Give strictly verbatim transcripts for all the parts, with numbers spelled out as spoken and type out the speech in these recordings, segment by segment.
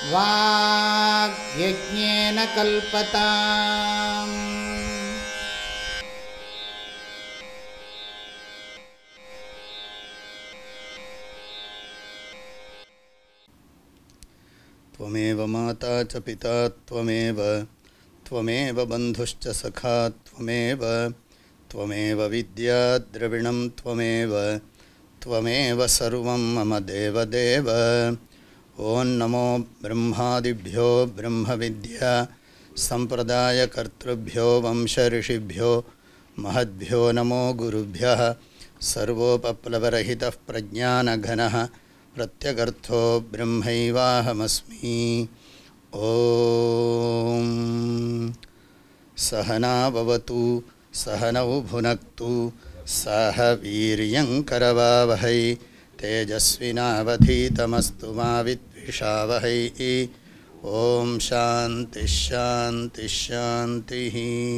வாக்யஜ்ஞேன கல்பதாம். त्वमेव माता च पिता त्वमेव त्वमेव बन्धुश्च सखा त्वमेव त्वमेव विद्या द्रविणं त्वमेव त्वमेव सर्वं मम देवदेव. ॐ नमो ब्रह्मादिभ्यो ब्रह्मविद्या सम्प्रदायकर्तृभ्यो वंशऋषिभ्यो महद्भ्यो नमो गुरुभ्यः. सर्वोपप्लवरहितः प्रज्ञानघनः प्रत्यगर्थो ब्रह्मैवाहमस्मि. ॐ सहना भवतु सहनौ भुनक्तु सह वीर्यङ्करवावहै तेजस्विनावधीतमस्तु मा विद्विषावहै. ॐ शान्तिः शान्तिः शान्तिः.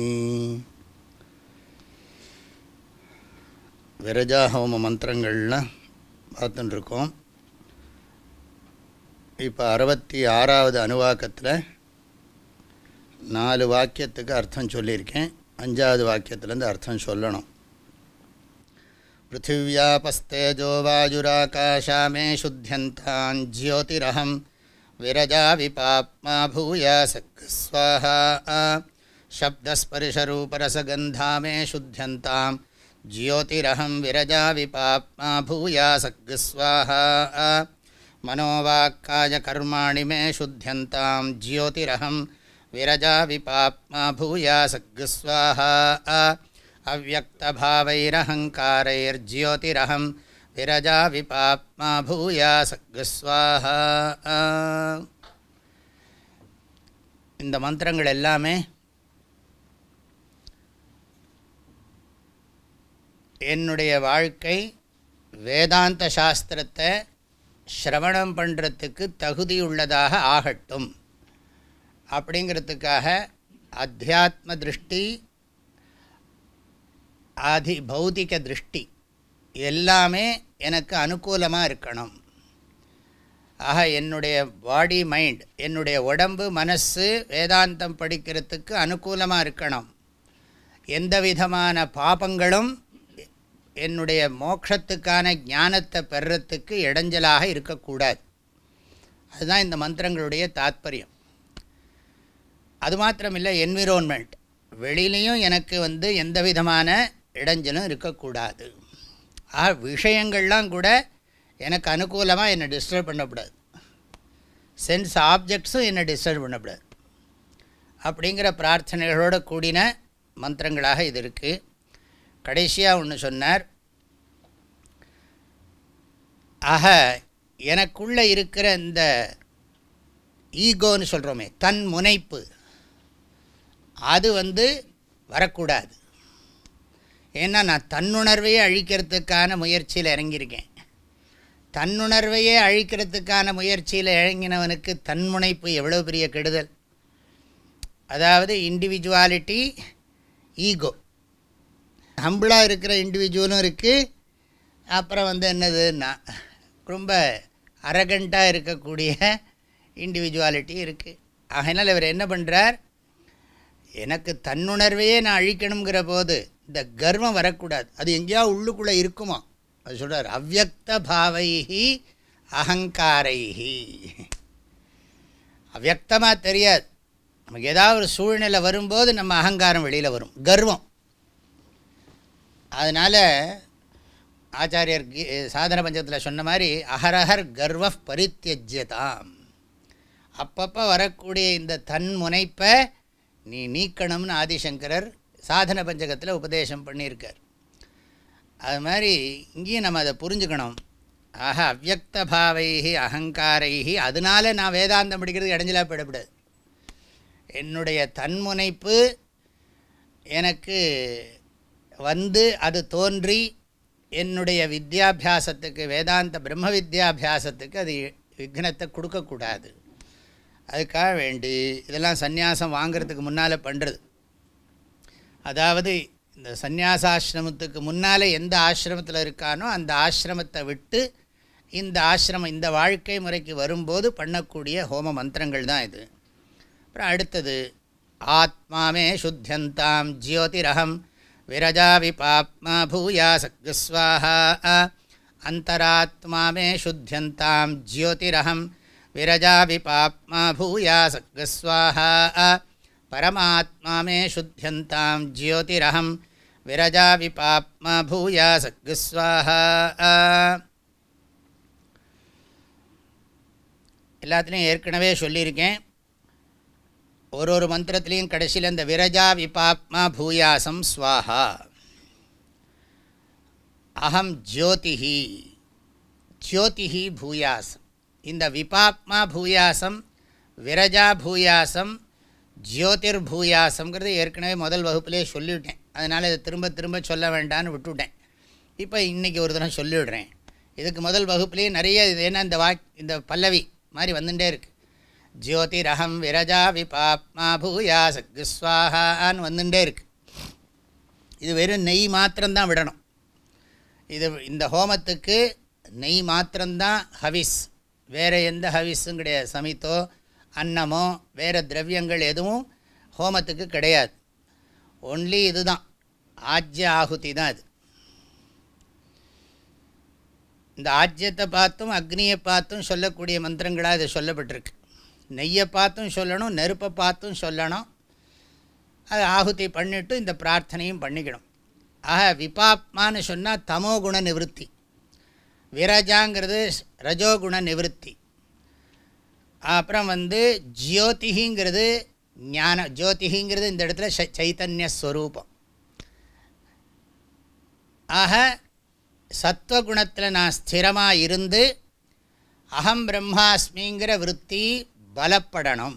விரஜாஹோம மந்திரங்கள்லாம் பார்த்துட்டு இருக்கோம். இப்போ அறுபத்தி ஆறாவது அணுவாக்கத்தில் நாலு வாக்கியத்துக்கு அர்த்தம் சொல்லியிருக்கேன். அஞ்சாவது வாக்கியத்துலேருந்து அர்த்தம் சொல்லணும். பிருத்திவியாபஸ்தேஜோ வாயுராகாஷாமே சுத்தியந்தான் ஜ்யோதிரஹம் விரஜா விபாப்மா பூயாசஸ்வாஹா. சப்தஸ்பரிஷரூபரசகந்தாமே சுத்தியந்தாம் ஜ்யோதிரஹம் விரஜா விபாப்மா பூயாசஸ்வாஹா. மனோவாக்காய கர்மாணி மே சுத்தியந்தாம் ஜ்யோதிரஹம் விரஜா விபாப்மா பூயாசஸ்வாஹா. அவ்யக்தபாவைரஹங்காரைர்ஜ்யோதிரஹம் விரஜா விபாப்மா பூயாசஸ்வாஹா. இந்த மந்திரங்கள் எல்லாமே என்னுடைய வாழ்க்கை வேதாந்த சாஸ்திரத்தை ஸ்ரவணம் பண்ணுறதுக்கு தகுதியுள்ளதாக ஆகட்டும் அப்படிங்கிறதுக்காக அத்தியாத்ம திருஷ்டி, ஆதி பௌதிக திருஷ்டி எல்லாமே எனக்கு அனுகூலமாக இருக்கணும். ஆக என்னுடைய பாடி மைண்ட், என்னுடைய உடம்பு மனசு வேதாந்தம் படிக்கிறதுக்கு அனுகூலமாக இருக்கணும். எந்த விதமான பாபங்களும் என்னுடைய மோட்சத்துக்கான ஞானத்தை பெறுறதுக்கு இடைஞ்சலாக இருக்கக்கூடாது. அதுதான் இந்த மந்திரங்களுடைய தாத்பரியம். அது மாத்திரமில்லை, என்விரோன்மெண்ட் வெளியிலையும் எனக்கு வந்து எந்த விதமான இடைஞ்சலும் இருக்கக்கூடாது. ஆ விஷயங்கள்லாம் கூட எனக்கு அனுகூலமாக என்னை டிஸ்டர்ப் பண்ணக்கூடாது. சென்ஸ் ஆப்ஜெக்ட்ஸும் என்னை டிஸ்டர்ப் பண்ணக்கூடாது. அப்படிங்கிற பிரார்த்தனைகளோடு கூடின மந்திரங்களாக இது இருக்குது. கடைசியாக ஒன்று சொன்னார். ஆக எனக்குள்ளே இருக்கிற இந்த ஈகோன்னு சொல்கிறோமே, தன் முனைப்பு, அது வந்து வரக்கூடாது. ஏன்னா நான் தன்னுணர்வையே அழிக்கிறதுக்கான முயற்சியில் இறங்கியிருக்கேன். தன்னுணர்வையே அழிக்கிறதுக்கான முயற்சியில் இறங்கினவனுக்கு தன்முனைப்பு எவ்வளோ பெரிய கெடுதல். அதாவது இண்டிவிஜுவாலிட்டி, ஈகோ. ஹம்பிளாக இருக்கிற இண்டிவிஜுவலும் இருக்குது. அப்புறம் வந்து என்னதுன்னா ரொம்ப அரகண்ட்டாக இருக்கக்கூடிய இண்டிவிஜுவாலிட்டி இருக்குது. ஆகையினால் இவர் என்ன பண்ணுறார், எனக்கு தன்னுணர்வையே நான் அழிக்கணுங்கிற போது இந்த கர்வம் வரக்கூடாது. அது எங்கேயா உள்ளுக்குள்ளே இருக்குமா, அது சொல்கிறார். அவ்யக்த பாவைஹி அகங்காரைஹி. அவ்யக்தமாக தெரியாது. நமக்கு ஏதாவது ஒரு சூழ்நிலை வரும்போது நம்ம அகங்காரம் வெளியில் வரும், கர்வம். அதனால் ஆச்சாரியர் சாதன பஞ்சத்தில் சொன்ன மாதிரி அஹரஹர் கர்வ பரித்யஜ்யதாம். அப்பப்போ வரக்கூடிய இந்த தன் முனைப்பை நீ நீக்கணும்னு ஆதிசங்கரர் சாதன பஞ்சகத்தில் உபதேசம் பண்ணியிருக்கார். அது மாதிரி இங்கேயும் நம்ம அதை புரிஞ்சுக்கணும். ஆக அவ்யக்த பாவைஹி அகங்காரைஹி. அதனால் நான் வேதாந்தம் படிக்கிறது இடைஞ்சலாக போயிடக்கூடாது. என்னுடைய தன்முனைப்பு எனக்கு வந்து அது தோன்றி என்னுடைய வித்யாபியாசத்துக்கு, வேதாந்த பிரம்ம வித்யாபியாசத்துக்கு அது விக்னத்தை கொடுக்கக்கூடாது. அதுக்காக வேண்டி இதெல்லாம் சந்நியாசம் வாங்கிறதுக்கு முன்னால் பண்ணுறது. அதாவது இந்த சந்நியாசாசிரமத்துக்கு முன்னால் எந்த ஆசிரமத்தில் இருக்கானோ அந்த ஆசிரமத்தை விட்டு இந்த ஆசிரமம் இந்த வாழ்க்கை முறைக்கு வரும்போது பண்ணக்கூடிய ஹோம மந்திரங்கள் தான் இது. அப்புறம் அடுத்தது ஆத்மாமே சுத்தியந்தாம் ஜ்யோதிரகம் விரஜா விபாப்மா பூயா சக்ஸ்வாஹா. அந்தராத்மா மே சுத்தியந்தாம் ஜ்யோதிரகம் விரஜா விபாப்மா பூயா சக்ஸ்வாஹா. பரமாத்மா மே சுத்தியந்தாம் ஜ்யோதிரகம் விரஜா விபாப்மா பூயா சக்ஸ்வாஹா. எல்லாத்துலேயும் ஏற்கனவே சொல்லியிருக்கேன். ஒரு ஒரு மந்திரத்துலேயும் கடைசியில் இந்த விரஜா விபாப்மா பூயாசம் ஸ்வாஹா. அகம் ஜோதிஹி ஜோதிஹி பூயாசம். இந்த விபாப்மா பூயாசம் விரஜா பூயாசம் ஜோதிர் பூயாசம்ங்கிறது ஏற்கனவே முதல் வகுப்புலேயே சொல்லிவிட்டேன். அதனால் இதை திரும்ப திரும்ப சொல்ல வேண்டான்னு விட்டுவிட்டேன். இப்போ இன்றைக்கி ஒரு தினம் சொல்லிவிடுறேன். இதுக்கு முதல் வகுப்புலேயே நிறைய இது ஏன்னா இந்த வாக் இந்த பல்லவி மாதிரி வந்துட்டே இருக்குது. ஜோதிரகம் விரஜா விபாப்மா பூயா சக்ஸ்வாஹான்னு வந்துட்டே இருக்குது. இது வெறும் நெய் மாத்திரம்தான் விடணும். இது இந்த ஹோமத்துக்கு நெய் மாத்திரம்தான் ஹவிஸ், வேறு எந்த ஹவிஸும் கிடையாது. சமித்தோ அன்னமோ வேறு திரவியங்கள் எதுவும் ஹோமத்துக்கு கிடையாது. ஒன்லி இது தான் ஆஜ்ய ஆகுதி தான். இது இந்த ஆஜ்யத்தை பார்த்தும் அக்னியை பார்த்தும் சொல்லக்கூடிய மந்திரங்களாக இது சொல்லப்பட்டிருக்கு. நெய்யை பார்த்தும் சொல்லணும், நெருப்பை பார்த்தும் சொல்லணும். அது ஆகுதி பண்ணிவிட்டு இந்த பிரார்த்தனையும் பண்ணிக்கணும். ஆக விபாப்மான்னு சொன்னால் தமோகுண நிவர்த்தி, விரஜாங்கிறது ரஜோகுண நிவர்த்தி. அப்புறம் வந்து ஜோதிஹிங்கிறது ஞான, ஜோதிஹிங்கிறது இந்த இடத்துல சைத்தன்ய ஸ்வரூபம். ஆக சத்வகுணத்தில் நான் ஸ்திரமாக இருந்து அகம் பிரம்மாஸ்மிங்கிற விருத்தி பலப்படணும்.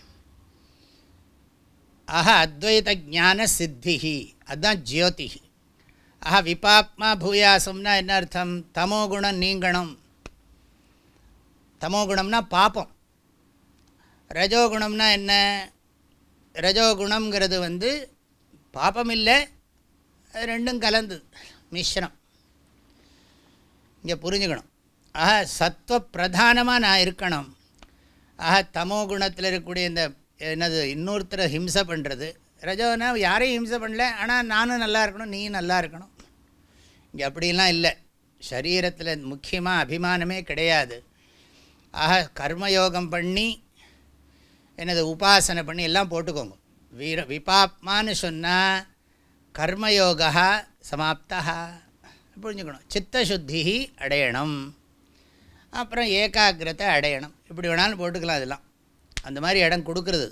ஆக அத்வைத ஞான சித்திஹி, அதுதான் ஜோதிஹி. ஆக விபாப்மா பூயாசம்னா என்ன அர்த்தம்? தமோகுணம் நீங்கணும். தமோகுணம்னா பாப்பம். ரஜோகுணம்னா என்ன? ரஜோகுணம்ங்கிறது வந்து பாப்பம் இல்லை, ரெண்டும் கலந்து மிஸ்ரம். இங்கே புரிஞ்சுக்கணும். ஆக சத்துவ பிரதானமாக நான் இருக்கணும். ஆக தமோ குணத்தில் இருக்கக்கூடிய இந்த என்னது இன்னொருத்தரை ஹிம்சை பண்ணுறது. ரஜோனா யாரையும் ஹிம்சை பண்ணல, ஆனால் நானும் நல்லா இருக்கணும், நீயும் நல்லா இருக்கணும். இங்கே அப்படிலாம் இல்லை. சரீரத்தில் முக்கியமாக அபிமானமே கிடையாது. ஆக கர்மயோகம் பண்ணி என்னது உபாசனை பண்ணி எல்லாம் போட்டுக்கோங்க. வீர விபாப்மான்னு சொன்னால் கர்மயோகா சமாப்தா புரிஞ்சுக்கணும். சித்தசுத்தி அடையணும், அப்புறம் ஏகாகிரத்தை அடையணும். இப்படி வேணாலும் போட்டுக்கலாம். இதெல்லாம் அந்த மாதிரி இடம் கொடுக்குறது.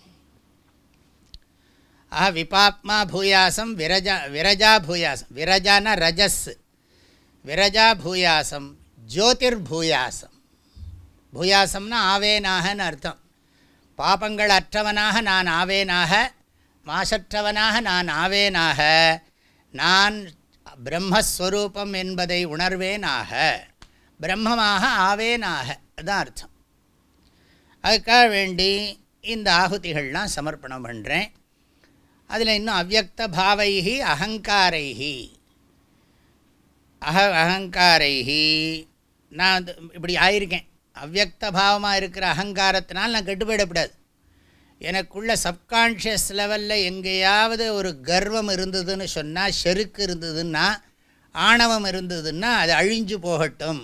ஆஹா விபாப்மா பூயாசம் விரஜா விரஜா பூயாசம். விரஜான ரஜஸ், விரஜா பூயாசம் ஜோதிர் பூயாசம். பூயாசம்னா ஆவேனாகன்னு அர்த்தம். பாபங்கள் அற்றவனாக நான் ஆவேனாக, மாசற்றவனாக நான் ஆவேனாக, நான் பிரம்மஸ்வரூபம் என்பதை உணர்வேனாக, பிரம்மமாக ஆவேனாக, அதுதான் அர்த்தம். அதுக்காக வேண்டி இந்த ஆகுதிகள்லாம் சமர்ப்பணம் பண்ணுறேன். அதில் இன்னும் அவ்யக்த பாவைஹி அகங்காரைஹி, அக அகங்காரைஹி நான் இப்படி ஆயிருக்கேன். அவ்யக்த பாவமாக இருக்கிற அகங்காரத்தினால் நான் கெட்டு போயிடக்கூடாது. எனக்குள்ள சப்கான்ஷியஸ் லெவலில் எங்கேயாவது ஒரு கர்வம் இருந்ததுன்னு சொன்னால், செருக்கு இருந்ததுன்னா, ஆணவம் இருந்ததுன்னா அது அழிஞ்சு போகட்டும்.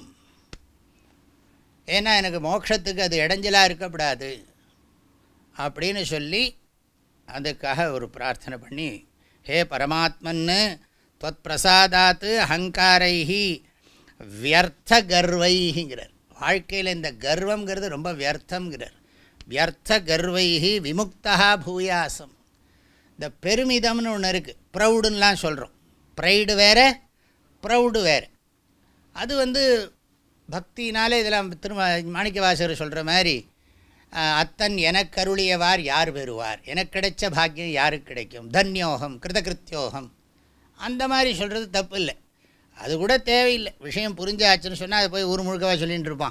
ஏன்னா எனக்கு மோட்சத்துக்கு அது இடைஞ்சலாக இருக்கக்கூடாது அப்படின்னு சொல்லி அதுக்காக ஒரு பிரார்த்தனை பண்ணி, ஹே பரமாத்மன்னு தொத் பிரசாதாத்து அகங்காரைஹி வியர்த்த கர்வைங்கிறார். வாழ்க்கையில் இந்த கர்வங்கிறது ரொம்ப வியர்த்தங்கிறார். வியர்த்த கர்வைஹி விமுக்தா பூயாசம். இந்த பெருமிதம்னு ஒன்று இருக்குது, ப்ரௌடுன்னெலாம் சொல்கிறோம். ப்ரைடு வேறு, ப்ரௌடு வேறு. அது வந்து பக்தினாலே இதெல்லாம் திரும்ப மாணிக்கவாசகர் சொல்கிற மாதிரி, அத்தன் எனக்கு அருளியவார் யார் பெறுவார், எனக்கு கிடைச்ச பாக்கியம் யாருக்கு கிடைக்கும், தன்யோகம் கிருதகிருத்தியோகம், அந்த மாதிரி சொல்கிறது தப்பு இல்லை. அது கூட தேவையில்லை. விஷயம் புரிஞ்சாச்சுன்னு சொன்னால் அது போய் ஊர் முழுக்கவா சொல்லிகிட்டு இருப்பான்.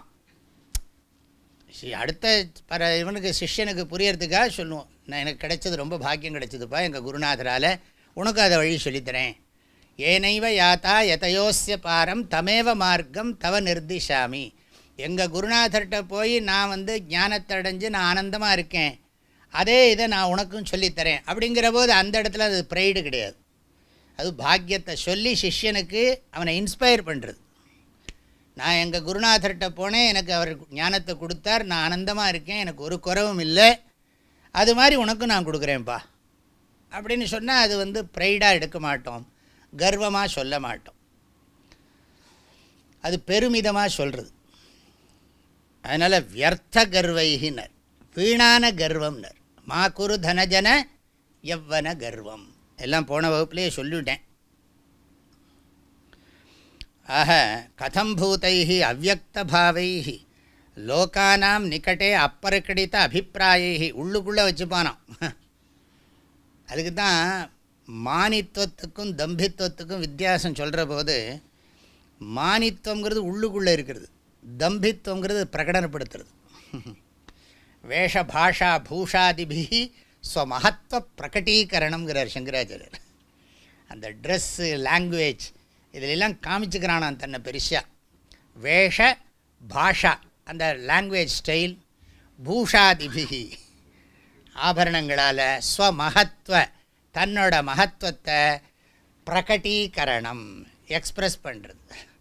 அடுத்த பர இவனுக்கு சிஷ்யனுக்கு புரியறதுக்காக சொல்லுவோம், நான் எனக்கு கிடைச்சது ரொம்ப பாக்கியம் கிடைச்சதுப்பா எங்கள் குருநாதரால், உனக்கு அதை வழி சொல்லித்தரேன், ஏனைவ யாத்தா யதயோஸ்ய பாரம் தமேவ மார்க்கம் தவ நிர்திஷாமி. எங்கள் குருநாதர்கிட்ட போய் நான் வந்து ஞானத்தை அடைஞ்சு நான் ஆனந்தமாக இருக்கேன், அதே இதை நான் உனக்கும் சொல்லித்தரேன் அப்படிங்கிற போது அந்த இடத்துல அது ப்ரைடு கிடையாது. அது பாக்கியத்தை சொல்லி சிஷ்யனுக்கு அவனை இன்ஸ்பயர் பண்ணுறது. நான் எங்கள் குருநாதர்கிட்ட போனேன், எனக்கு அவர் ஞானத்தை கொடுத்தார், நான் ஆனந்தமாக இருக்கேன், எனக்கு ஒரு குறவும் இல்லை, அது மாதிரி உனக்கும் நான் கொடுக்குறேன்ப்பா அப்படின்னு சொன்னால் அது வந்து ப்ரைடாக எடுக்க மாட்டோம், கர்வமாக சொல்ல மாட்டோம், அது பெருமிதமாக சொல்கிறது. அதனால் வியர்த்த கர்வைகினர், வீணான கர்வம்னர். மா குரு தனஜன யவ்வன கர்வம் எல்லாம் போன வகுப்புலேயே சொல்லிவிட்டேன். ஆக கதம் பூதைஹி அவ்யக்தபாவைஹி லோகானாம் நிகட்டே அப்பரக்கடித்த அபிப்பிராயைஹி, உள்ளுக்குள்ளே வச்சுப்பானாம். அதுக்கு தான் மானித்துவத்துக்கும் தம்பித்துவத்துக்கும் வித்தியாசம் சொல்கிற போது, மானித்துவங்கிறது உள்ளுக்குள்ளே இருக்கிறது, தம்பித்துவங்கிறது பிரகடனப்படுத்துறது. வேஷ பாஷா பூஷாதிபிஹி ஸ்வமஹத்வ பிரகட்டீகரணம்ங்கிறார் சங்கராச்சாரியர். அந்த ட்ரெஸ்ஸு, லாங்குவேஜ் இதிலெல்லாம் காமிச்சுக்கிறானான் தன்னை பெருசாக. வேஷ பாஷா அந்த லாங்குவேஜ் ஸ்டைல், பூஷாதிபிஹி ஆபரணங்களால், ஸ்வமஹத்வ தன்னோட மகத்துவத்தை பிரகட்டீகரணம் எக்ஸ்ப்ரெஸ் பண்ணுறது,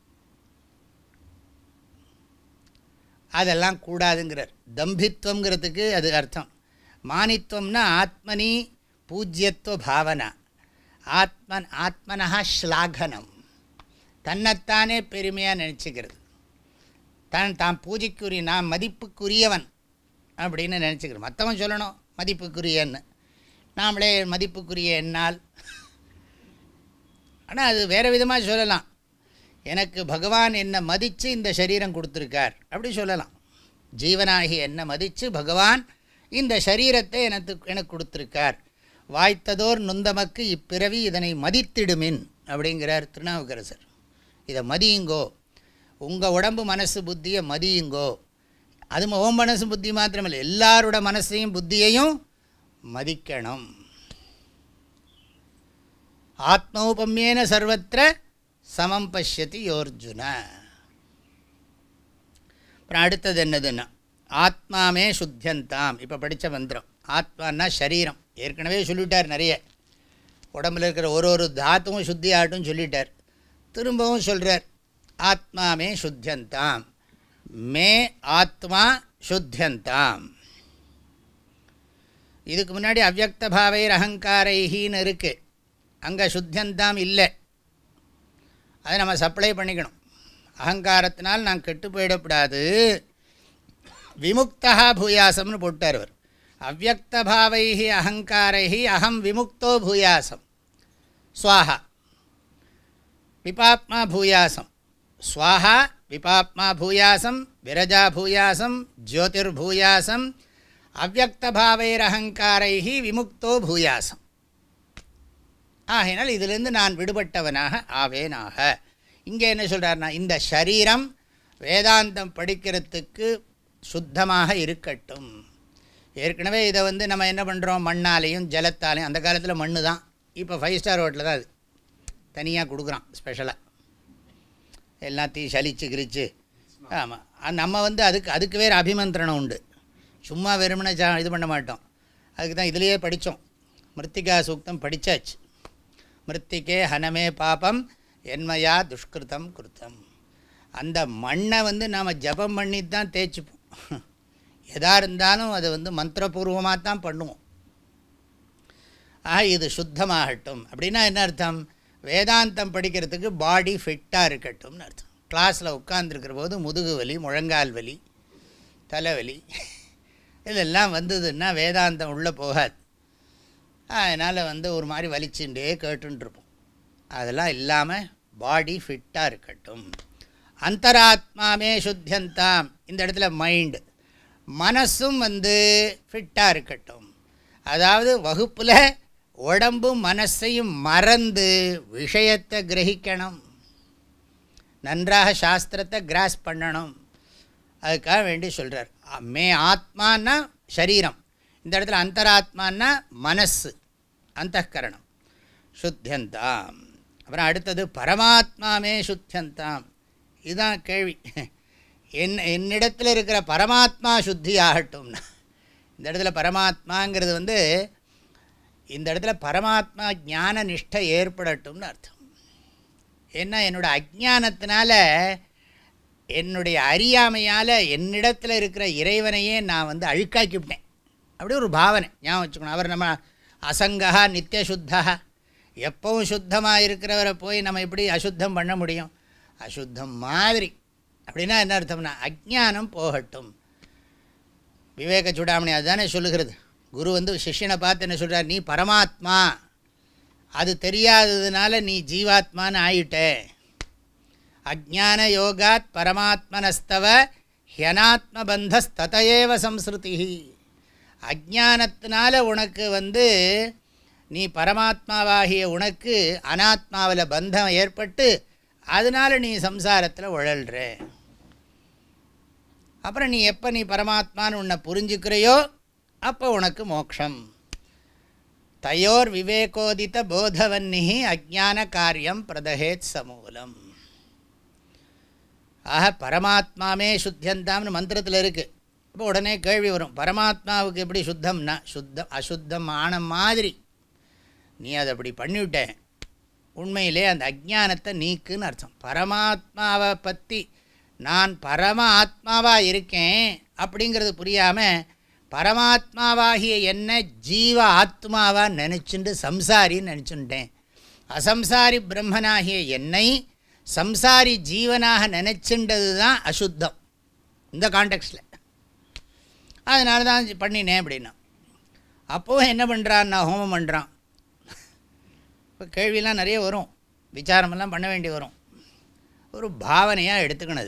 அதெல்லாம் கூடாதுங்கிறார். தம்பித்துவங்கிறதுக்கு அது அர்த்தம். மானித்துவம்னா ஆத்மனி பூஜ்யத்துவ பாவனா, ஆத்மன் ஆத்மனஹா ஸ்லாகனம், தன்னைத்தானே பெருமையாக நினச்சிக்கிறது, தான் தான் பூஜைக்குரிய நான் மதிப்புக்குரியவன் அப்படின்னு நினச்சிக்கிறேன். மற்றவன் சொல்லணும் மதிப்புக்குரியன்னு, நாமளே மதிப்புக்குரிய என்னால். ஆனால் அது வேறு விதமாக சொல்லலாம். எனக்கு பகவான் என்னை மதித்து இந்த சரீரம் கொடுத்துருக்கார் அப்படி சொல்லலாம். ஜீவனாகி என்னை மதித்து பகவான் இந்த சரீரத்தை எனக்கு எனக்கு கொடுத்துருக்கார். வாய்த்ததோர் நுந்தமக்கு இப்பிறவி இதனை மதித்திடுமின் அப்படிங்கிறார் திருநாவுக்கரசர். இதை மதியுங்கோ, உங்கள் உடம்பு மனசு புத்தியை மதியுங்கோ. அது ஓம் மனசு புத்தி மாத்திரமில்லை, எல்லாரோட மனசையும் புத்தியையும் மதிக்கணும். ஆத்மௌபம்யேன சர்வத்திர சமம் பஷ்யதி யோர்ஜுன. அப்புறம் அடுத்தது என்னதுன்னா ஆத்மாமே சுத்தியந்தாம். இப்போ படித்த மந்திரம் ஆத்மானா சரீரம், ஏற்கனவே சொல்லிட்டார் நிறைய. உடம்பில் இருக்கிற ஒரு ஒரு தாத்துவும் சுத்தி ஆட்டும் சொல்லிட்டார். திரும்பவும் சொல்கிறார் ஆத்மாமே சுத்தியந்தாம், மே ஆத்மா சுத்தியந்தாம். இதுக்கு முன்னாடி அவ்யக்த பாவைர் அகங்காரைஹின்னு இருக்குது, அங்கே சுத்தியந்தாம் இல்லை. அதை நம்ம சப்ளை பண்ணிக்கணும். அகங்காரத்தினால் நான் கெட்டு போயிடக்கூடாது. விமுக்தா பூயாசம்னு போட்டார் அவர். அவ்யக்த பாவைஹி அகங்காரைஹி அகம் விமுக்தோ பூயாசம் ஸ்வாஹா. விபாப்மா பூயாசம் ஸ்வாஹா, விபாப்மா பூயாசம், விரஜா பூயாசம், ஜோதிர்பூயாசம், அவ்யக்த பாவைரஹங்காரைஹி விமுக்தோ பூயாசம். ஆகையினால் இதிலிருந்து நான் விடுபட்டவனாக ஆவேனாக. இங்கே என்ன சொல்கிறார்னா, இந்த சரீரம் வேதாந்தம் படிக்கிறதுக்கு சுத்தமாக இருக்கட்டும். ஏற்கனவே இதை வந்து நம்ம என்ன பண்ணுறோம், மண்ணாலையும் ஜலத்தாலையும். அந்த காலத்தில் மண்ணு தான், இப்போ ஃபைவ் ஸ்டார் ஹோட்டலில் தான் அது தனியாக கொடுக்குறான் ஸ்பெஷலாக, எல்லாத்தையும் சலிச்சு கிரிச்சு. ஆமாம், நம்ம வந்து அதுக்கு அதுக்கு வேறு அபிமந்திரணம் உண்டு. சும்மா வெறுமனை ஜா இது பண்ண மாட்டோம். அதுக்கு தான் இதிலையே படித்தோம், மிருத்திகா சூக்தம் படித்தாச்சு. மிருத்திகே ஹனமே பாபம் என்மையா துஷ்கிருதம் கிருத்தம். அந்த மண்ணை வந்து நாம் ஜபம் பண்ணி தான் தேய்ச்சிப்போம். எதாக இருந்தாலும் அதை வந்து மந்திரபூர்வமாக தான் பண்ணுவோம். ஆக இது சுத்தமாகட்டும். அப்படின்னா என்ன அர்த்தம், வேதாந்தம் படிக்கிறதுக்கு பாடி ஃபிட்டாக இருக்கட்டும்னு அர்த்தம். கிளாஸில் உட்காந்துருக்கிற போது முதுகு வலி, முழங்கால் வலி, தலைவலி இதெல்லாம் வந்ததுன்னா வேதாந்தம் உள்ளே போகாது. அதனால் வந்து ஒரு மாதிரி வலிச்சுட்டே கேட்டுருப்போம். அதெல்லாம் இல்லாமல் பாடி ஃபிட்டாக இருக்கட்டும். அந்தராத்மாமே சுத்தியந்தாம். இந்த இடத்துல மைண்டு, மனசும் வந்து ஃபிட்டாக இருக்கட்டும். அதாவது வகுப்பில் உடம்பும் மனசையும் மறந்து விஷயத்தை கிரகிக்கணும், நன்றாக சாஸ்திரத்தை கிராஸ் பண்ணணும். அதுக்காக வேண்டி சொல்கிறார். மே ஆத்மானா சரீரம், இந்த இடத்துல அந்தராத்மானா மனசு, அந்தఃகரணம். சுத்தியந்தாம் அப்புறம் அடுத்தது பரமாத்மாமே சுத்தியந்தாம். இதுதான் கேள்வி. என் என்னிடத்தில் இருக்கிற பரமாத்மா சுத்தி ஆகட்டும்னா, இந்த இடத்துல பரமாத்மாங்கிறது வந்து இந்த இடத்துல பரமாத்மா ஞான நிஷ்டை ஏற்படட்டும்னு அர்த்தம். ஏன்னா என்னோடய அஜ்ஞானத்தினால, என்னுடைய அறியாமையால் என்னிடத்தில் இருக்கிற இறைவனையே நான் வந்து அழுக்காக்கிவிட்டேன். அப்படி ஒரு பாவனை ஞாபகம் வச்சுக்கணும். அவர் நம்ம அசங்கா நித்திய சுத்தா, எப்பவும் சுத்தமாக இருக்கிறவரை போய் நம்ம எப்படி அசுத்தம் பண்ண முடியும்? அசுத்தம் மாதிரி. அப்படின்னா என்ன அர்த்தம்னா அஜ்ஞானம் போகட்டும். விவேக சூடாமணி அதுதானே சொல்லுகிறது. குரு வந்து சிஷ்யனை பார்த்து என்ன சொல்கிறார்? நீ பரமாத்மா, அது தெரியாததுனால நீ ஜீவாத்மான்னு ஆயிட்ட. அஜ்ஞான யோகாத் பரமாத்மனஸ்தவ ஹியனாத்மபந்தஸ்ததயேவ சம்ஸ்ருதி. அஜ்ஞானத்தினால உனக்கு வந்து நீ பரமாத்மாவாகிய உனக்கு அனாத்மாவில் பந்தம் ஏற்பட்டு அதனால் நீ சம்சாரத்தில் உழல்ற. அப்புறம் நீ எப்போ நீ பரமாத்மான்னு உன்னை புரிஞ்சுக்கிறையோ அப்போ உனக்கு மோட்சம். தயோர் விவேகோதித போதவன்னிஹி அஜ்ஞான காரியம் பிரதஹேத் சமூலம். ஆக பரமாத்மாமே சுத்தியந்தாம்னு மந்திரத்தில் இருக்குது. இப்போ உடனே கேள்வி வரும், பரமாத்மாவுக்கு எப்படி சுத்தம்னா சுத்தம் அசுத்தம் ஆன மாதிரி நீ அதை அப்படி பண்ணிவிட்ட. உண்மையிலே அந்த அஜ்ஞானத்தை நீக்குன்னு அர்த்தம். பரமாத்மாவை பற்றி நான் பரம ஆத்மாவாக இருக்கேன் அப்படிங்கிறது புரியாமல் பரமாத்மாவாகிய என்ன ஜீவ ஆத்மாவாக நினச்சிண்டு சம்சாரின்னு நினச்சுட்டேன். அசம்சாரி பிரம்மனாகிய என்னை சம்சாரி ஜீவனாக நினச்சின்றது தான் அசுத்தம் இந்த கான்டெக்ஸ்டில். அதனால தான் பண்ணினேன் அப்படின்னா. அப்போது என்ன பண்ணுறான்? நான் ஹோமம் பண்ணுறான். இப்போ கேள்வியெல்லாம் நிறைய வரும், விசாரமெல்லாம் பண்ண வேண்டி வரும். ஒரு பாவனையாக எடுத்துக்கினது.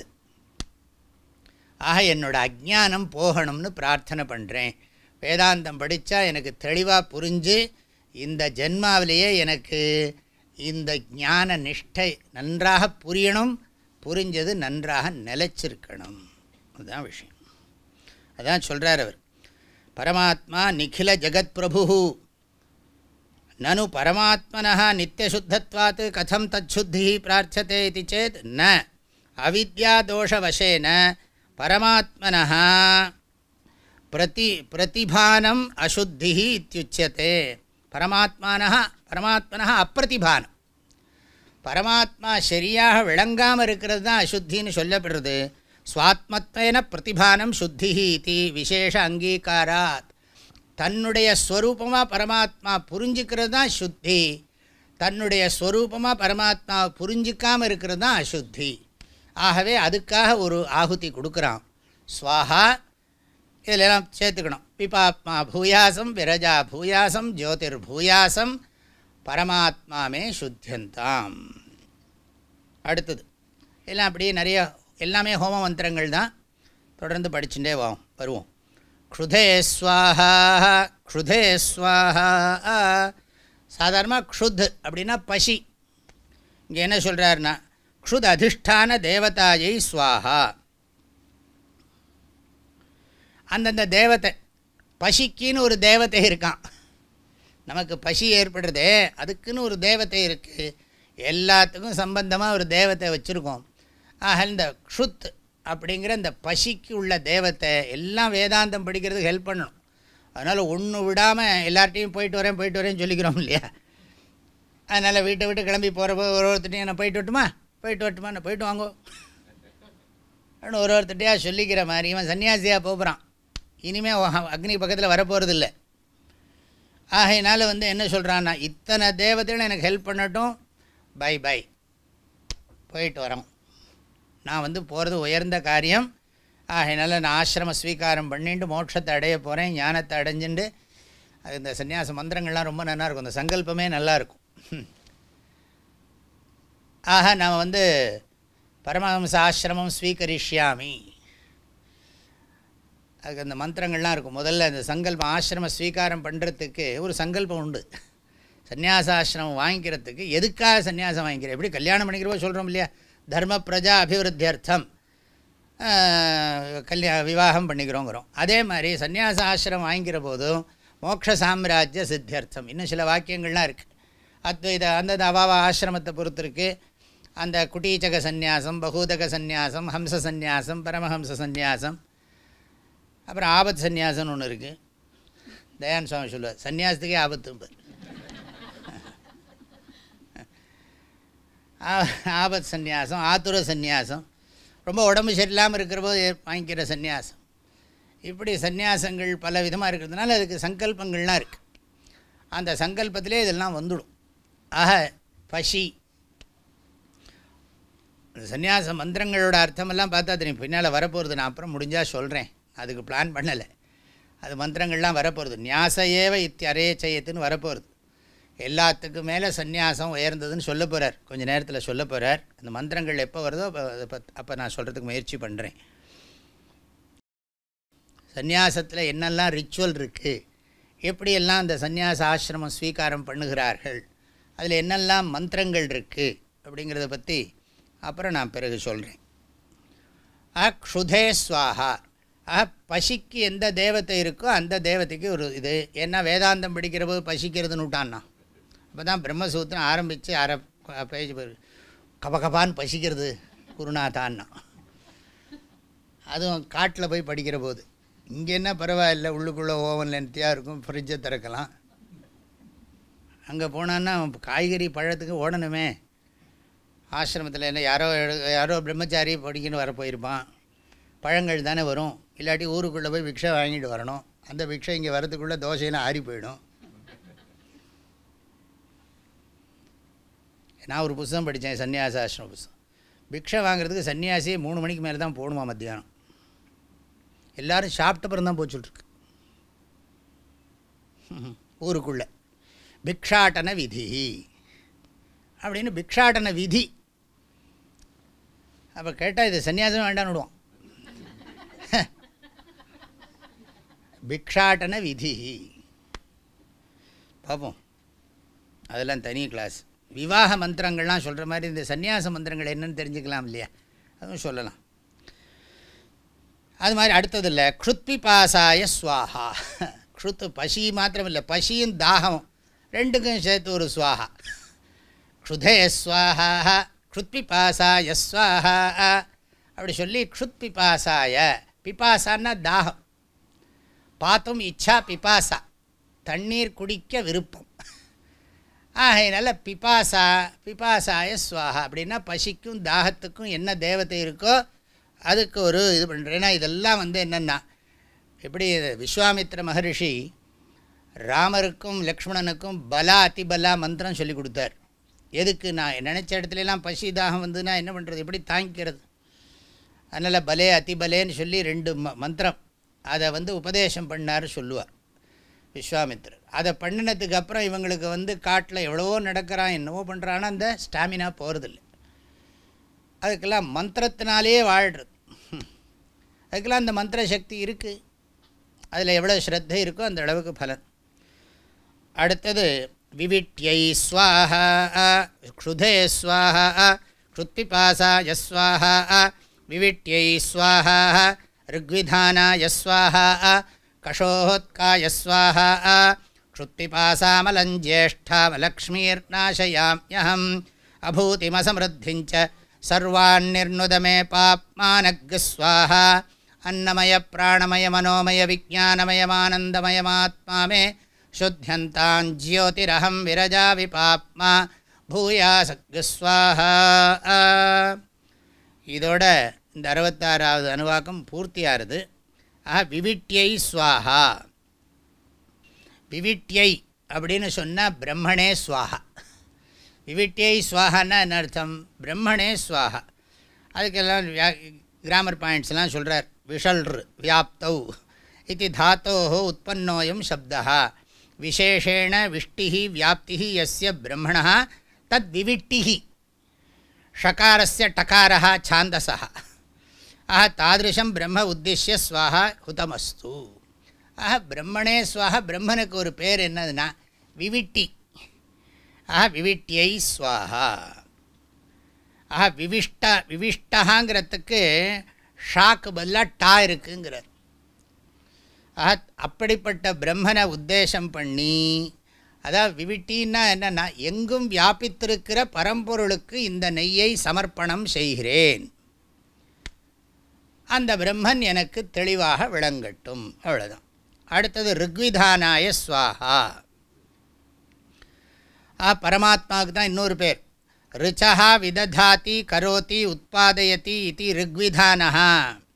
ஆக என்னோடய அஜ்ஞானம் போகணும்னு பிரார்த்தனை பண்ணுறேன். வேதாந்தம் படித்தா எனக்கு தெளிவாக புரிஞ்சு இந்த ஜென்மாவிலேயே எனக்கு இந்த ஞான நிஷ்டை நன்றாக புரியணும், புரிஞ்சது நன்றாக நிலைச்சிருக்கணும். அதுதான் விஷயம். அதான் சொல்கிறார் அவர். பரமாத்மா நிகில ஜகத் பிரபு நனு பரமாத்மனः நித்தியசுத்தத்வாத் கதம் தச்சுத்தி பிரார்த்ததே இதி சேத் ந அவித்யாதோஷவசேன பரமாத்மனः பிரதி பிரதிபானம் அசுத்தி இத்யுச்யதே. பரமாத்மானः பரமாத்மனः அப்பிரதிபானம், பரமாத்மா சரியாக விளங்காமல் இருக்கிறது தான் அசுத்தின்னு சொல்லப்படுறது. ஸ்வாத்மத்வேன பிரதிபானம் சுத்தி இது விசேஷ அங்கீகாராத். தன்னுடைய ஸ்வரூபமாக பரமாத்மா புரிஞ்சிக்கிறது தான் சுத்தி, தன்னுடைய ஸ்வரூபமாக பரமாத்மா புரிஞ்சிக்காமல் இருக்கிறது தான் அசுத்தி. ஆகவே அதுக்காக ஒரு ஆகுதி கொடுக்குறான். ஸ்வாஹா இதிலெல்லாம் சேர்த்துக்கணும். பிபாத்மா பூயாசம் விரஜா பூயாசம் ஜோதிர் பூயாசம் பரமாத்மாமே சுத்தியந்தாம். அடுத்தது எல்லாம் அப்படியே நிறைய எல்லாமே ஹோம மந்திரங்கள் தான். தொடர்ந்து படிச்சுட்டே வா வருவோம். க்ஷுதே ஸ்வாஹா க்ஷுதே ஸ்வாஹா. சாதாரணமாக க்ஷுத் அப்படின்னா பசி. இங்கே என்ன சொல்கிறாருன்னா க்ஷுத் அதிஷ்டான தேவதாயை ஸ்வாஹா. அந்தந்த தேவதை, பசிக்குன்னு ஒரு தேவதை இருக்கான். நமக்கு பசி ஏற்படுறதே அதுக்குன்னு ஒரு தேவதை இருக்குது. எல்லாத்துக்கும் சம்பந்தமாக ஒரு தேவதை வச்சுருக்கோம். ஆக இந்த க்ஷுத் அப்படிங்கிற இந்த பசிக்கு உள்ள தேவத்தை எல்லாம் வேதாந்தம் படிக்கிறதுக்கு ஹெல்ப் பண்ணணும். அதனால் ஒன்று விடாமல் எல்லார்ட்டையும் போயிட்டு வரேன் போயிட்டு வரேன்னு சொல்லிக்கிறோம் இல்லையா? அதனால் வீட்டை விட்டு கிளம்பி போகிறப்போ ஒரு ஒருத்தட்டையும் நான் போயிட்டு வரட்டுமா போயிட்டு வரட்டுமா நான் போயிட்டு வாங்கோ அப்படின்னு ஒரு ஒருத்தட்டையாக சொல்லிக்கிற மாதிரி இவன் சன்னியாசியாக போகிறான். இனிமேல் அக்னி பக்கத்தில் வரப்போகிறது இல்லை. ஆகையினால வந்து என்ன சொல்கிறான்னா இத்தனை தேவதைகளும் எனக்கு ஹெல்ப் பண்ணட்டும், பை பை போயிட்டு வரோம். நான் வந்து போகிறது உயர்ந்த காரியம். ஆகையினால நான் ஆசிரம ஸ்வீகாரம் பண்ணிட்டு மோட்சத்தை அடைய போகிறேன், ஞானத்தை அடைஞ்சுண்டு. அது இந்த சன்னியாச மந்திரங்கள்லாம் ரொம்ப நல்லாயிருக்கும், இந்த சங்கல்பமே நல்லாயிருக்கும். ஆக நான் வந்து பரமஹம்ச ஆசிரமம் ஸ்வீகரிஷ்யாமி, அதுக்கு அந்த மந்திரங்கள்லாம் இருக்கும். முதல்ல அந்த சங்கல்பம் ஆசிரம ஸ்வீகாரம் பண்ணுறதுக்கு ஒரு சங்கல்பம் உண்டு. சன்னியாசாசிரமம் வாங்கிக்கிறதுக்கு எதுக்காக சன்னியாசம் வாங்கிக்கிறேன்? எப்படி கல்யாணம் பண்ணிக்கிறப்போ சொல்கிறோம் இல்லையா, தர்ம பிரஜா அபிவிருத்தியர்த்தம் கல்யா விவாகம் பண்ணிக்கிறோங்கிறோம். அதே மாதிரி சன்னியாச ஆசிரமம் வாங்கிக்கிற போதும் மோட்ச சாம்ராஜ்ய சித்தியர்த்தம் இன்னும் சில வாக்கியங்கள்லாம் இருக்குது. அத்வைத அந்தந்த அவாவ ஆசிரமத்தை பொறுத்து இருக்குது. அந்த குட்டீச்சக சந்நியாசம், பகூதக சந்நியாசம், ஹம்ச சந்நியாசம், பரமஹம்ச சந்நியாசம், அப்புறம் ஆபத் சந்நியாசம்னு ஒன்று இருக்குது. தயான் சுவாமி சொல்லுவார், சந்நியாசத்துக்கே ஆபத்து. ஆபத் சந்நியாசம், ஆத்துர சந்நியாசம், ரொம்ப உடம்பு சரியில்லாமல் இருக்கிற போது வாங்கிக்கிற சந்நியாசம், இப்படி சந்நியாசங்கள் பல விதமாக இருக்கிறதுனால அதுக்கு சங்கல்பங்கள்லாம் இருக்குது. அந்த சங்கல்பத்திலே இதெல்லாம் வந்துடும். ஆக பசி, சந்நியாச மந்திரங்களோட அர்த்தமெல்லாம் பார்த்தா தெரியும். பின்னால் வரப்போகிறது, நான் அப்புறம் முடிஞ்சால் சொல்கிறேன். அதுக்கு பிளான் பண்ணலை. அது மந்திரங்கள்லாம் வரப்போகிறது. நியாசையேவ இத்தியரே செய்யத்துன்னு வரப்போகிறது. எல்லாத்துக்கும் மேலே சந்நியாசம் உயர்ந்ததுன்னு சொல்ல போகிறார். கொஞ்சம் நேரத்தில் சொல்ல போகிறார். அந்த மந்திரங்கள் எப்போ வருதோ அப்போ அப்போ நான் சொல்கிறதுக்கு முயற்சி பண்ணுறேன். சந்நியாசத்தில் என்னெல்லாம் ரிச்சுவல் இருக்குது, எப்படியெல்லாம் அந்த சந்நியாச ஆசிரமம் ஸ்வீகாரம் பண்ணுகிறார்கள், அதில் என்னெல்லாம் மந்திரங்கள் இருக்குது அப்படிங்கிறத பற்றி அப்புறம் நான் பிறகு சொல்கிறேன். ஆ க்ஷுதே ஸ்வாஹா. ஆ பசிக்கு எந்த தேவத்தை இருக்கோ அந்த தேவதைக்கு ஒரு இது. ஏன்னா வேதாந்தம் படிக்கிற போது பசிக்கிறதுன்னு விட்டான்னா, அப்போ தான் பிரம்மசூத்திரம் ஆரம்பித்து அரை பேஜ் கபகபான்னு பசிக்கிறது குருநாதான்னா. அதுவும் காட்டில் போய் படிக்கிற போது. இங்கே என்ன பரவாயில்லை, உள்ளுக்குள்ளே ஓவனில் நித்தியாக இருக்கும், ஃப்ரிட்ஜை திறக்கலாம். அங்கே போனான்னா காய்கறி பழத்துக்கு ஓடணுமே. ஆசிரமத்தில் என்ன யாரோ யாரோ பிரம்மச்சாரி படிக்கணும் வர போயிருப்பான், பழங்கள் தானே வரும். இல்லாட்டி ஊருக்குள்ளே போய் பிக்ஷை வாங்கிட்டு வரணும். அந்த பிக்ஷை இங்கே வரத்துக்குள்ளே தோசையெல்லாம் ஆறி போயிடும். நான் ஒரு புத்தகம் படித்தேன், சன்னியாச ஆசிரம புத்தகம். பிக்ஷை வாங்குறதுக்கு சன்னியாசியே மூணு மணிக்கு மேலே தான் போகணுமா மத்தியானம். எல்லோரும் சாப்பிட்டப்புறம் தான் போச்சுட்ருக்கு ஊருக்குள்ளே. பிக்ஷாட்டன விதி அப்படின்னு பிக்ஷாட்டன விதி. அப்போ கேட்டால் இது சன்னியாசம் வேண்டான்னு விடுவோம். பிக்ஷாட்டன விதி பார்ப்போம், அதெல்லாம் தனி கிளாஸ். விவாக மந்திரங்கள்லாம் சொல்கிற மாதிரி இந்த சந்நியாச மந்திரங்கள் என்னென்னு தெரிஞ்சுக்கலாம் இல்லையா, அதுவும் சொல்லலாம். அது மாதிரி அடுத்தது இல்லை, க்ஷுத்பிபாசாய ஸ்வாஹா. க்ஷுத் பசி மாத்திரம் இல்லை, பசியும் தாகம் ரெண்டுக்கும் சேர்த்து ஒரு ஸ்வாஹா. க்ஷுதே ஸ்வாஹா க்ஷுத்பிபாசாய ஸ்வாஹா அப்படி சொல்லி க்ஷுத்பிபாசாய. பிபாசான்னா தாகம், பாத்தும் இச்சா பிபாசா, தண்ணீர் குடிக்க விருப்பம். ஆகையினால பிபாசா பிபாசாய ஸ்வாஹா அப்படின்னா பசிக்கும் தாகத்துக்கும் என்ன தேவதை இருக்கோ அதுக்கு ஒரு இது பண்ணுறேன். ஏன்னா இதெல்லாம் வந்து என்னென்னா, எப்படி விஸ்வாமித்ர மகரிஷி ராமருக்கும் லக்ஷ்மணனுக்கும் பலா அதிபலா மந்திரம் சொல்லி கொடுத்தார். எதுக்கு, நான் நினச்ச இடத்துலலாம் பசி தாகம் வந்துன்னா என்ன பண்ணுறது, எப்படி தாங்கிக்கிறது. அதனால் பலே அதிபலேன்னு சொல்லி ரெண்டு ம மந்திரம் அதை வந்து உபதேசம் பண்ணார் சொல்லுவார் விஸ்வாமித்ரர். அதை பண்ணினதுக்கு அப்புறம் இவங்களுக்கு வந்து காட்டில் எவ்வளவோ நடக்கிறான், என்னவோ பண்ணுறான்னா அந்த ஸ்டாமினா போகிறதில்லை. அதுக்கெல்லாம் மந்திரத்தினாலே வாழ்கிறது. அதுக்கெல்லாம் அந்த மந்திர சக்தி இருக்குது. அதில் எவ்வளோ ஸ்ரத்தை இருக்கோ அந்த அளவுக்கு பலன். அடுத்தது விவிட்யை ஸ்வாஹா க்ஷுதே ஸ்வாஹா க்ஷுத்பிபாசாய ஸ்வாஹா விவிட்யை ஸ்வாஹா ருக்விதானாய ஸ்வாஹா கஷோத்காய ஸ்வாஹா க்ஷுத்பிபாசாமலஞ்சேஷ்டாமலக்ஷ்மீர்நாசயாம்யஹம் அபூதிமசமிருத்திஞ்ச சர்வான் நிர்ணுதமே பாப்மானக் ஸ்வாஹா அன்னமய பிராணமய மனோமய விஜானமயமானந்தமயமாத்மா மே சுத்தியந்தாஞ் ஜ்யோதிரஹம் விரஜா விபாப்மா பூயாசக் ஸ்வாஹா. இதோட இந்த அறுபத்தாறாவது அணுவாக்கம் பூர்த்தியாகிறது. ஆஹா விவிட்யை ஸ்வாஹா. விவிட்யை அப்படின்னு சொன்னால் பிரம்மணே ஸ்வாஹா. விவிட்யை ஸ்வாஹான்னா என்ன அர்த்தம், பிரம்மணே ஸ்வாஹா. அதுக்கெல்லாம் கிராமர் பாயிண்ட்ஸ்லாம் சொல்கிறார். விஷல்ரு வியாப்தௌ இது தாத்தோ உற்பன்னோயம் சப்தா விசேஷேண விஷ்டிஹி வியாப்திஹி யஸ்ய பிரம்மணः தத் விவிட்டிஹி ஷகாரஸ்ய டகாரः சாந்தசः. ஆஹ தாதிருஷம் பிரம்ம உத்திஷ்ய ஸ்வாஹா ஹுதமஸ்து. ஆஹ பிரம்மணே ஸ்வாஹா. பிரம்மனுக்கு ஒரு பேர் என்னதுன்னா விவிட்டி. ஆஹ விவிட்யை ஸ்வாஹா. ஆஹ விவிஷ்ட விவிஷ்டகாங்கிறதுக்கு ஷாக்கு பதிலாக டா இருக்குங்கிறார். ஆஹ அப்படிப்பட்ட பிரம்மனை உத்தேசம் பண்ணி அதாவது விவிட்டின்னா என்னென்னா எங்கும் வியாபித்திருக்கிற பரம்பொருளுக்கு இந்த நெய்யை சமர்ப்பணம் செய்கிறேன், அந்த பிரம்மன் எனக்கு தெளிவாக விளங்கட்டும், அவ்வளோதான். அடுத்தது ரிக்விதானாய ஸ்வாஹா. ஆ பரமாத்மாவுக்கு தான் இன்னொரு பேர் ரிச்சா விததாதி கரோதி உத்பாதயதி இது ரிக்விதானஹா.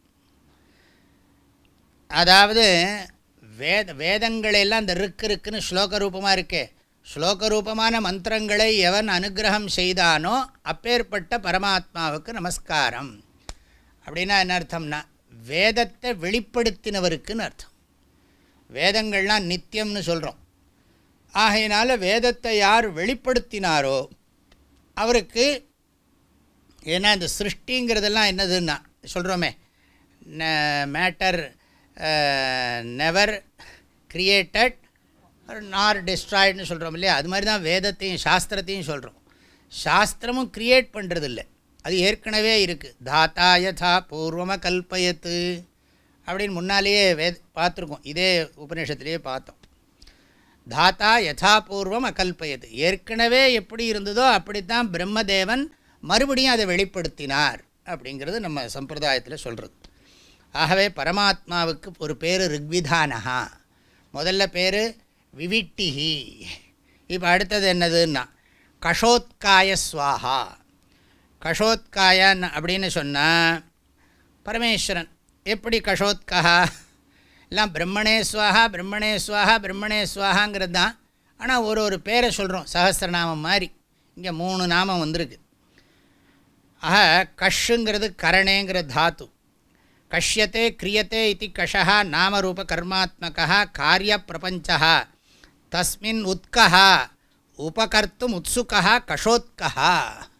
அதாவது வேத வேதங்களெல்லாம் இந்த ரிக்கு இருக்குன்னு ஸ்லோக ரூபமாக இருக்கே, ஸ்லோக ரூபமான மந்திரங்களை எவன் அனுகிரகம் செய்தானோ அப்பேற்பட்ட பரமாத்மாவுக்கு நமஸ்காரம். அப்படின்னா என்ன அர்த்தம்னா வேதத்தை வெளிப்படுத்தினவருக்குன்னு அர்த்தம். வேதங்கள்லாம் நித்தியம்னு சொல்கிறோம். ஆகையினால வேதத்தை யார் வெளிப்படுத்தினாரோ அவருக்கு, ஏன்னா இந்த சிருஷ்டிங்கிறதெல்லாம் என்னதுன்னா சொல்கிறோமே, மேட்டர் நெவர் கிரியேட்டட் நார் டிஸ்ட்ராய்டுன்னு சொல்கிறோம் இல்லையா, அது மாதிரி தான் வேதத்தையும் சாஸ்திரத்தையும் சொல்கிறோம். சாஸ்திரமும் கிரியேட் பண்ணுறதில்லை, அது ஏற்கனவே இருக்குது. தாத்தா யதா பூர்வம கல்பயத்து அப்படின்னு முன்னாலேயே வே பார்த்துருக்கோம், இதே உபநிஷத்துலேயே பார்த்தோம். தாத்தா யதாபூர்வம் அகல்பயது, ஏற்கனவே எப்படி இருந்ததோ அப்படித்தான் பிரம்மதேவன் மறுபடியும் அதை வெளிப்படுத்தினார் அப்படிங்கிறது நம்ம சம்பிரதாயத்தில் சொல்கிறது. ஆகவே பரமாத்மாவுக்கு ஒரு பேர் ரிக்விதானஹா, முதல்ல பேர் விவிட்டிஹி. இப்போ அடுத்தது என்னதுன்னா கஷோத்காய ஸ்வாஹா. கஷோத்காயன் அப்படின்னு சொன்னால் பரமேஸ்வரன். எப்படி கஷோத்கா எல்லாம் பிரம்மணே ஸ்வாஹா பிரம்மணே ஸ்வாஹா பிரம்மணே ஸ்வாஹாங்கிறது தான். ஆனால் ஒரு ஒரு பேரை சொல்கிறோம் சஹஸ்ரநாமம் மாதிரி. இங்கே மூணு நாமம் வந்திருக்கு. ஆக கஷ்ங்கிறது கரணேங்கிற தாத்து. கஷ்யத்தே கிரியத்தே இது கஷா நாமரூப கர்மாத்மகா காரிய பிரபஞ்சா தஸ்மின் உத்கா உபகர்த்தும் உத்சுகா கஷோத்கா.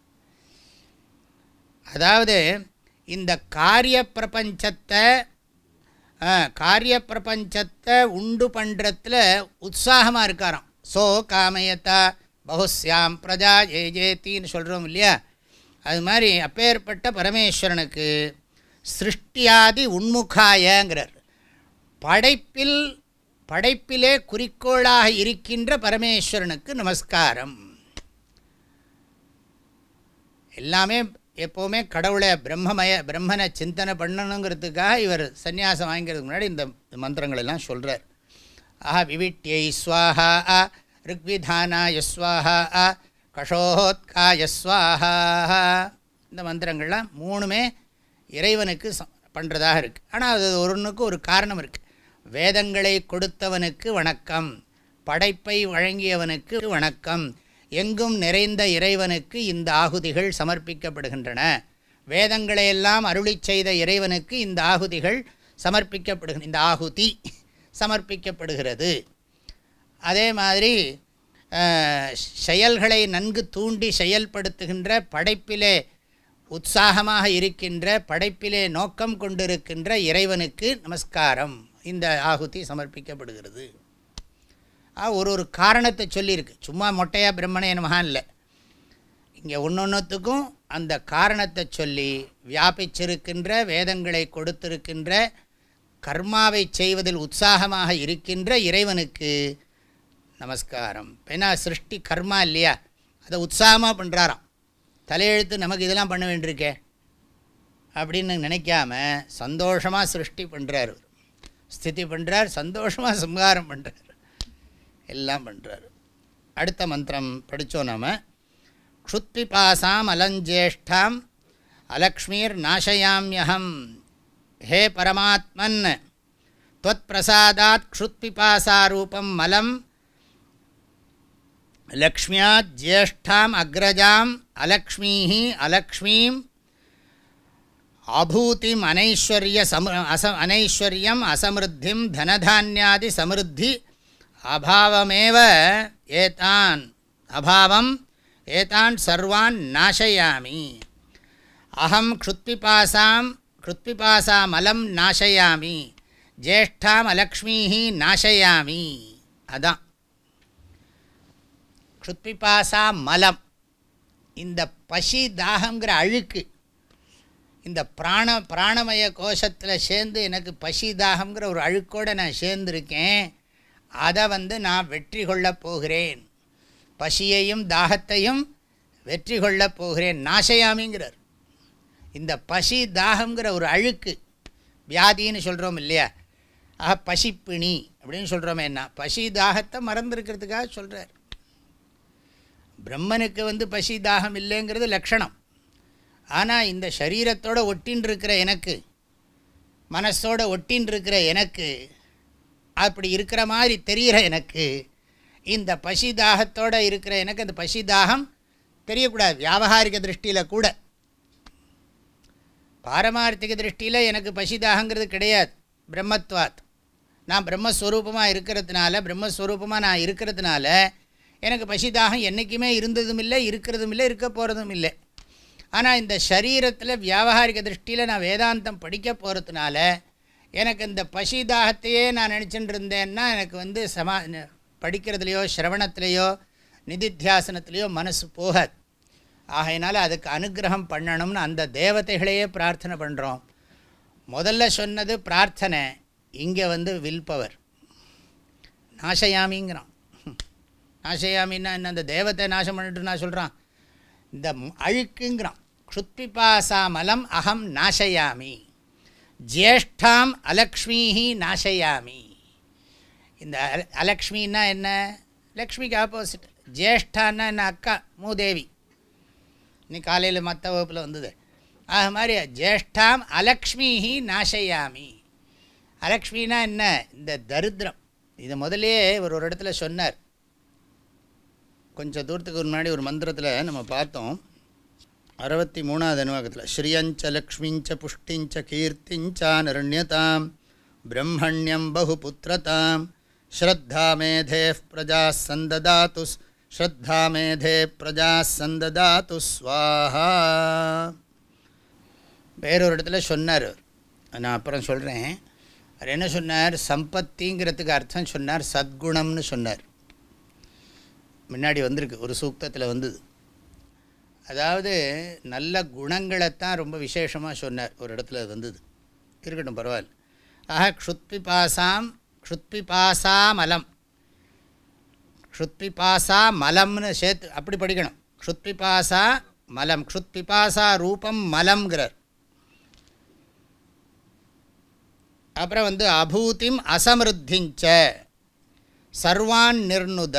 அதாவது இந்த காரிய பிரபஞ்சத்தை காரிய பிரபஞ்சத்தை உண்டு பண்ணுறதுல உற்சாகமாக இருக்காராம். சோ காமயத்தா பகுஸ்யாம் பிரஜா ஏ ஜேத்தின்னு சொல்கிறோம் இல்லையா, அது மாதிரி அப்பேற்பட்ட பரமேஸ்வரனுக்கு சிருஷ்டியாதி உன்முகாயங்கிறார். படைப்பில் படைப்பிலே குறிக்கோளாக இருக்கின்ற பரமேஸ்வரனுக்கு நமஸ்காரம். எல்லாமே எப்போவுமே கடவுளை பிரம்மமய பிரம்மனை சிந்தனை பண்ணணுங்கிறதுக்காக இவர் சந்நியாசம் வாங்கிறதுக்கு முன்னாடி இந்த மந்திரங்களெல்லாம் சொல்கிறார். ஆஹா விவிட்யை ஸ்வாஹா ரிக்விதானாய ஸ்வாஹா கஷோத்காய ஸ்வாஹா. இந்த மந்திரங்கள்லாம் மூணுமே இறைவனுக்கு பண்ணுறதாக இருக்குது. ஆனால் அது ஒன்றுக்கு ஒரு காரணம் இருக்குது. வேதங்களை கொடுத்தவனுக்கு வணக்கம், படைப்பை வழங்கியவனுக்கு வணக்கம், எங்கும் நிறைந்த இறைவனுக்கு இந்த ஆகுதிகள் சமர்ப்பிக்கப்படுகின்றன. வேதங்களையெல்லாம் அருளி செய்த இறைவனுக்கு இந்த ஆகுதிகள் சமர்ப்பிக்கப்படுகிற இந்த ஆகுதி சமர்ப்பிக்கப்படுகிறது. அதே மாதிரி செயல்களை நன்கு தூண்டி செயல்படுத்துகின்ற, படைப்பிலே உற்சாகமாக இருக்கின்ற, படைப்பிலே நோக்கம் கொண்டிருக்கின்ற இறைவனுக்கு நமஸ்காரம், இந்த ஆகுதி சமர்ப்பிக்கப்படுகிறது. ஒரு ஒரு காரணத்தை சொல்லியிருக்கு. சும்மா மொட்டையாக பிரம்மனே நமஹா இல்லை. இங்கே ஒன்று ஒன்றுத்துக்கும் அந்த காரணத்தை சொல்லி வியாபிச்சிருக்கின்ற, வேதங்களை கொடுத்திருக்கின்ற, கர்மாவை செய்வதில் உற்சாகமாக இருக்கின்ற இறைவனுக்கு நமஸ்காரம். ஏன்னா சிருஷ்டி கர்மா இல்லையா, அதை உற்சாகமாக பண்ணுறாராம். தலையெழுத்து நமக்கு இதெல்லாம் பண்ண வேண்டியிருக்கே அப்படின்னு நினைக்காம சந்தோஷமாக சிருஷ்டி பண்ணுறார், ஸ்திதி பண்ணுறார், சந்தோஷமாக சம்ஹாரம் பண்ணுறார், எல்லாம் பண்ணுறார். அடுத்த மந்திரம் படித்தோம் நாம். க்ஷுத்பிபாசாம் அலஞ்சேஷ்டாம் அலக்ஷ்மீர் நாசயாம்யஹம். ஹே பரமாத்மன், त्वत् प्रसादात् क्षुत्पिपासारूपं मलं लक्ष्म्यात् ज्येष्ठाम् अग्रजाम् अलक्ष्मीः अलक्ष्मीम् अभूतिम् अनैश्वर्य अनैश्वर्यम् असमृद्धिं धनधान्यादि समृद्धि अभावमेव एतान् अभावम् एतान् सर्वान् नाशयामि. अहं क्षुत्पिपासां क्षुत्पिपासामलं नाशयामि ज्येष्ठाम् अलक्ष्मीः नाशयामि. अदान க்ஷுத்பிபாசா மலம், இந்த பசி தாகங்கிற அழுக்கு இந்த பிராண பிராணமய கோஷத்தில் சேர்ந்து எனக்கு பசி தாகங்கிற ஒரு அழுக்கோடு நான் சேர்ந்துருக்கேன். அதை வந்து நான் வெற்றி கொள்ளப் போகிறேன், பசியையும் தாகத்தையும் வெற்றி கொள்ளப் போகிறேன். நாசயாமிங்கிறார். இந்த பசி தாகங்கிற ஒரு அழுக்கு வியாதின்னு சொல்கிறோம் இல்லையா, ஆஹா பசிப்பிணி அப்படின்னு சொல்கிறோமே, என்ன பசி தாகத்தை மறந்துருக்கிறதுக்காக சொல்கிறார். பிரம்மனுக்கு வந்து பசி தாகம் இல்லைங்கிறது லக்ஷணம். ஆனால் இந்த சரீரத்தோடு ஒட்டின்னு இருக்கிற எனக்கு, மனசோடு ஒட்டின்னு இருக்கிற எனக்கு, அப்படி இருக்கிற மாதிரி தெரிகிற எனக்கு, இந்த பசி தாகத்தோடு இருக்கிற எனக்கு அந்த பசி தாகம் தெரியக்கூடாது. வியாபகாரிக திருஷ்டியில் கூட, பாரமார்த்திக திருஷ்டியில் எனக்கு பசி தாகங்கிறது கிடையாது. பிரம்மத்வாத், நான் பிரம்மஸ்வரூபமாக இருக்கிறதுனால, பிரம்மஸ்வரூபமாக நான் இருக்கிறதுனால எனக்கு பசி தாகம் என்றைக்குமே இருந்ததும் இல்லை, இருக்கிறதும் இல்லை, இருக்க போகிறதும் இல்லை. ஆனால் இந்த சரீரத்தில் வியாபகாரிக திருஷ்டியில் நான் வேதாந்தம் படிக்க போகிறதுனால எனக்கு இந்த பசி தாகத்தையே நான் நினச்சிட்டு இருந்தேன்னா எனக்கு வந்து சமா படிக்கிறதுலையோ சிரவணத்துலேயோ நிதித்தியாசனத்துலேயோ மனசு போகாது. ஆகையினால அதுக்கு அனுகிரகம் பண்ணணும்னு அந்த தேவதைகளையே பிரார்த்தனை பண்ணுறோம். முதல்ல சொன்னது பிரார்த்தனை, இங்கே வந்து வில் பவர். நாசயாமிங்கிறான். நாசயாமின்னா என்ன, அந்த தேவத்தை நாசம் பண்ணிட்டு நான் சொல்கிறான், இந்த அழுக்குங்கிறான். க்ஷுத்பிபாசாமலம் அகம் நாசயாமி, ஜேஷ்டாம் அலக்ஷ்மீஹி நாசயாமி. இந்த அலக்ஷ்மின்னா என்ன, லக்ஷ்மிக்கு ஆப்போசிட். ஜேஷ்டான்னா என்ன, அக்கா மூதேவி. இன்னைக்கு காலையில் மற்ற வகுப்பில் வந்தது. ஆக மாதிரி ஜேஷ்டாம் அலக்ஷ்மிஹி நாசயாமி. அலக்ஷ்மின்னா என்ன, இந்த தரித்திரம். இதை முதலே ஒரு ஒரு இடத்துல சொன்னார். கொஞ்சம் தூரத்துக்கு முன்னாடி ஒரு மந்திரத்தில் நம்ம பார்த்தோம். அறுபத்தி மூணாவது அனுவாகத்தில் ஸ்ரீயஞ்ச லக்ஷ்மிஞ்ச புஷ்டிஞ்ச கீர்த்திஞ்சா நிர்ணியதாம் பிரம்மண்யம் பகுபுத்திரதாம் ஸ்ரத்தா மேதே பிரஜா சந்ததாத்து ஸ்ரத்தா மேதே பிரஜா சந்ததாத்து ஸ்வாஹா. வேறொரு இடத்துல சொன்னார், நான் அப்புறம் சொல்கிறேன். அவர் என்ன சொன்னார், சம்பத்திங்கிறதுக்கு அர்த்தம் சொன்னார், சத்குணம்னு சொன்னார். முன்னாடி வந்திருக்கு, ஒரு சூக்தத்தில் வந்தது. அதாவது நல்ல குணங்களைத்தான் ரொம்ப விசேஷமாக சொன்னார். ஒரு இடத்துல அது வந்தது, இருக்கட்டும் பரவாயில்ல. ஆக க்ஷுத்பிபாசாம் க்ஷுத்பிபாசா மலம், க்ஷுத்பிபாசா மலம்னு சேர்த்து அப்படி படிக்கணும். க்ஷுத்பிபாசா மலம், க்ஷுத்பிபாசா ரூபம் மலம்ங்கிறார். அப்புறம் வந்து அபூதிம் அசமிருத்திஞ்ச சர்வான் நிர்ணுத.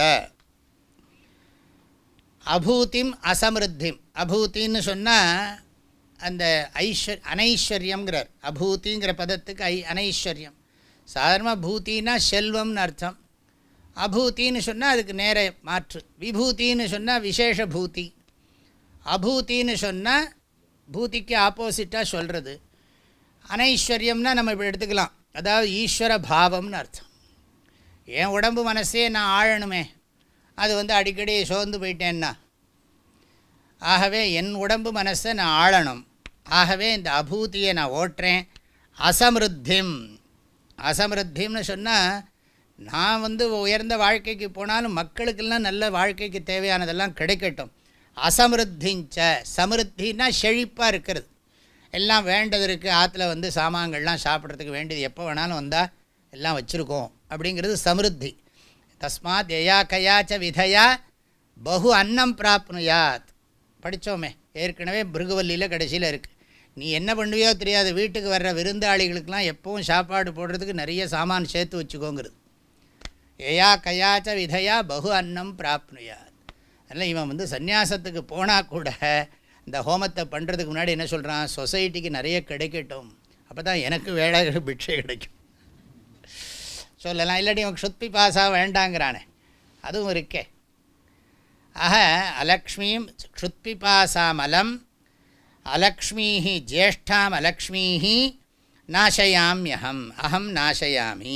அபூதிம் அசமிருத்திம், அபூத்தின்னு சொன்னால் அந்த ஐஸ்வர் அனைஸ்வர்யங்கிறார். அபூதிங்கிற பதத்துக்கு ஐ அனைஸ்வர்யம். சாதாரணமாக பூத்தின்னா செல்வம்னு அர்த்தம். அபூத்தின்னு சொன்னால் அதுக்கு நேர மாற்று. விபூத்தின்னு சொன்னால் விசேஷ பூத்தி. அபூத்தின்னு சொன்னால் பூத்திக்கு ஆப்போசிட்டாக சொல்கிறது. அனைஸ்வர்யம்னா நம்ம இப்படி எடுத்துக்கலாம், அதாவது ஈஸ்வர பாவம்னு அர்த்தம். என் உடம்பு மனசே நான் ஆழணுமே, அது வந்து அடிக்கடி சோர்ந்து போயிட்டேன்னா, ஆகவே என் உடம்பு மனசை நான் ஆளணும். ஆகவே இந்த அபூதியை நான் ஓட்டுறேன். அசமிருத்திம், அசமிருத்திம்னு சொன்னால் நான் வந்து உயர்ந்த வாழ்க்கைக்கு போனாலும் மக்களுக்கெல்லாம் நல்ல வாழ்க்கைக்கு தேவையானதெல்லாம் கிடைக்கட்டும். அசமிருத்திஞ்ச, சமிருத்தின்னா செழிப்பாக இருக்கிறது, எல்லாம் வேண்டது இருக்குது. ஆற்றுல வந்து சாமான்கள்லாம் சாப்பிட்றதுக்கு வேண்டியது எப்போ வேணாலும் வந்தால் எல்லாம் வச்சுருக்கோம் அப்படிங்கிறது சமிருத்தி. தஸ்மாத் யயா கயாச்ச விதையா பகு அன்னம் பிராப்னுயாத். படித்தோமே ஏற்கனவே பிருகுவல்லியில் கடைசியில் இருக்குது. நீ என்ன பண்ணுவியோ தெரியாது, வீட்டுக்கு வர்ற விருந்தாளிகளுக்கெல்லாம் எப்பவும் சாப்பாடு போடுறதுக்கு நிறைய சாமான் சேர்த்து வச்சுக்கோங்கிறது. யயா கயாச்ச விதையா பகு அன்னம் பிராப்னுயாத். அதனால் இவன் வந்து சந்நியாசத்துக்கு போனால் கூட இந்த ஹோமத்தை பண்ணுறதுக்கு முன்னாடி என்ன சொல்கிறான், சொசைட்டிக்கு நிறைய கிடைக்கட்டும், அப்போ தான் எனக்கு வேலை பிட்சை கிடைக்கும் சொல்லலாம். இல்லாட்டி இவன் க்ஷுத்பி பாசா வேண்டாங்கிறானே, அதுவும் இருக்கே. ஆக அலக்ஷ்மீம் க்ஷுத்பிபாசாமலம் அலக்ஷ்மீஹி ஜேஷ்டாம் அலக்ஷ்மீஹி நாசயாம்யஹம் அஹம் நாசயாமி.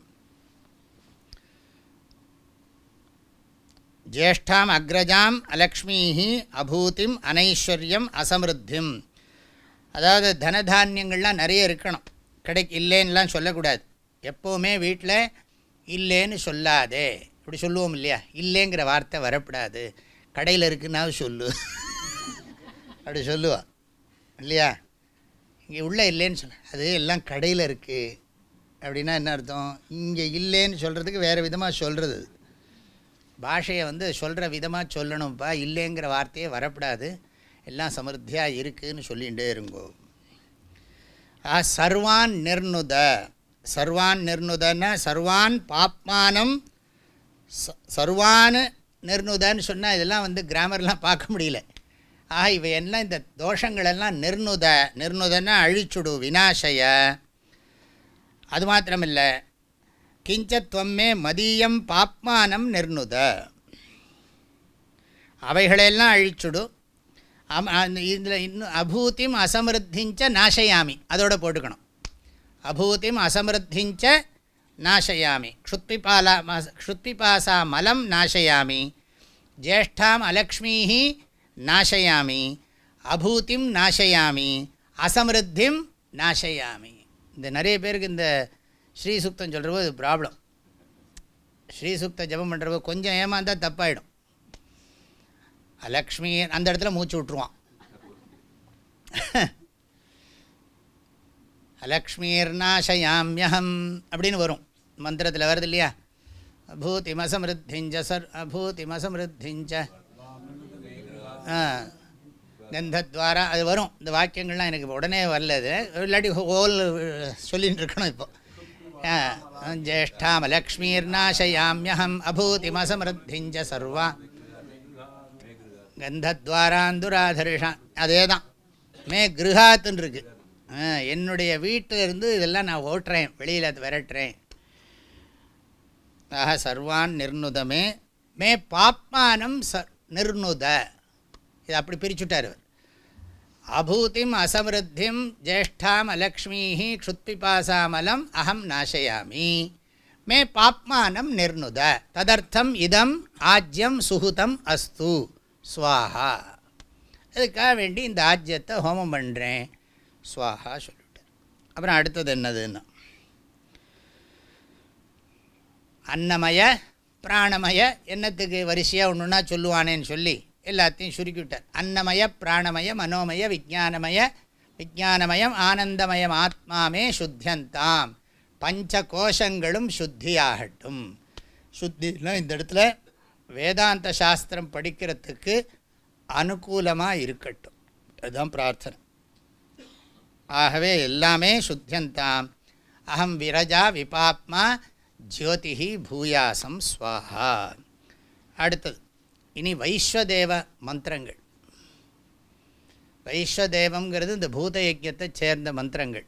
ஜேஷ்டாம் அக்ரஜாம் அலக்ஷ்மீஹி அபூதிம் அனைஸ்வர்யம் அசமிருத்திம். அதாவது தனதானியங்கள்லாம் நிறைய இருக்கணும், கிடைக்கு இல்லைன்னுலாம் சொல்லக்கூடாது. எப்போவுமே வீட்டில் இல்லைன்னு சொல்லாதே, இப்படி சொல்லுவோம் இல்லையா, இல்லைங்கிற வார்த்தை வரக்கூடாது. கடையில் இருக்குன்னாவது சொல்லு அப்படி சொல்லுவாள் இல்லையா. இங்கே உள்ள இல்லைன்னு சொல்ல, அது எல்லாம் கடையில் இருக்குது அப்படின்னா என்ன அர்த்தம்? இங்கே இல்லைன்னு சொல்கிறதுக்கு வேறு விதமாக சொல்கிறது. பாஷையை வந்து சொல்கிற விதமாக சொல்லணும்ப்பா, இல்லைங்கிற வார்த்தையே வரப்படாது, எல்லாம் சமிருத்தியாக இருக்குதுன்னு சொல்லிகிட்டே இருங்கோ. ஆ சர்வான் நிர்ணுத, சர்வான் நிர்ணுதன்னா சர்வான் பாப்மானம், சர்வான் நிர்ணுதன்னு சொன்னால் இதெல்லாம் வந்து கிராமர்லாம் பார்க்க முடியல. ஆக இவை எல்லாம் இந்த தோஷங்களெல்லாம் நிர்ணுத, நிர்ணுதன்னா அழிச்சுடு, விநாசய. அது மாத்திரமில்லை, கிஞ்சத்வமே மதியம் பாப்மானம் நிர்ணுத, அவைகளெல்லாம் அழிச்சுடு. அம் இதில் இன்னும் அபூதிம் அசமிருத்திஞ்ச நாசயாமி, அதோடு போட்டுக்கணும். அபூதிம் அசமிருத்திஞ்ச நாசயாமி, க்ஷுத்பிபாலா க்ஷுத்பிபாசா மலம் நாசயாமி, ஜேஷ்டாம் அலக்ஷ்மீஹி நாசயாமி, அபூதிம் நாசயாமி, அசமிருத்திம் நாசயாமி. இந்த நிறைய பேருக்கு இந்த ஸ்ரீசுக்தம் சொல்கிறப்போ இது ப்ராப்ளம். ஸ்ரீசுக்த ஜபம் பண்ணுறப்போ கொஞ்சம் ஏமாந்தால் தப்பாயிடும். அலக்ஷ்மி அந்த இடத்துல மூச்சு விட்ருவான். அலக்ஷ்மீர் நாசயாம்யஹம் அப்படின்னு வரும் மந்திரத்தில், வருது இல்லையா? அபூதிமசமிருத்திஞ்ச சர் அபூதிமசமிருத்திஞ்ச கந்தத்வாரா, அது வரும். இந்த வாக்கியங்கள்லாம் எனக்கு உடனே வரலது, இல்லாட்டி ஹோல் சொல்லின்னு இருக்கணும். இப்போ ஜேஷ்டாம் லக்ஷ்மீர் நாசயாம்யஹம் அபூதிமசமிருத்திஞ்ச சர்வா கந்தத்வாராந்துராதர்ஷான், அதே தான். மே கிருஹாத்துன்னு இருக்குது. என்னுடைய வீட்டிலிருந்து இதெல்லாம் நான் ஓட்டுறேன், வெளியில் விரட்டுறேன். ஆஹா சர்வான் நிர்ணுதமே மே பாப்மானம் ச நிர்ணுத, இது அப்படி பிரிச்சுட்டார் அவர். அபூதிம் அசமிருத்திம் ஜேஷ்டாம் அலக்ஷ்மீஹி க்ஷுத்பிபாசாமலம் அஹம் நாசயாமி, மே பாப்மானம் நிர்ணுத, ததர்த்தம் இதம் ஆஜ்யம் சுஹுதம் அஸ்து ஸ்வாஹா. அதுக்காக வேண்டி இந்த ஆஜ்யத்தை ஹோமம் பண்ணுறேன், ஸ்வாஹா சொல்லிவிட்டேன். அப்புறம் அடுத்தது என்னதுன்னா அன்னமய பிராணமய, என்னத்துக்கு வரிசையாக ஒன்றுன்னா சொல்லுவானேன்னு சொல்லி எல்லாத்தையும் சுருக்கிவிட்டார். அன்னமய பிராணமய மனோமய விஜானமய, விஜானமயம் ஆனந்தமயம் ஆத்மாமே சுத்தியந்தாம், பஞ்ச கோஷங்களும் சுத்தியாகட்டும். சுத்தினா இந்த இடத்துல வேதாந்த சாஸ்திரம் படிக்கிறதுக்கு அனுகூலமாக இருக்கட்டும், அதுதான் பிரார்த்தனை. ஆகவே எல்லாமே சுத்தியந்தாம். அஹம் விரஜா விபாப்மா ஜோதிஹி பூயாசம் ஸ்வாஹா. அடுத்தது இனி வைஸ்வதேவ மந்திரங்கள். வைஸ்வதேவங்கிறது இந்த பூத யஜ்யத்தை சேர்ந்த மந்திரங்கள்.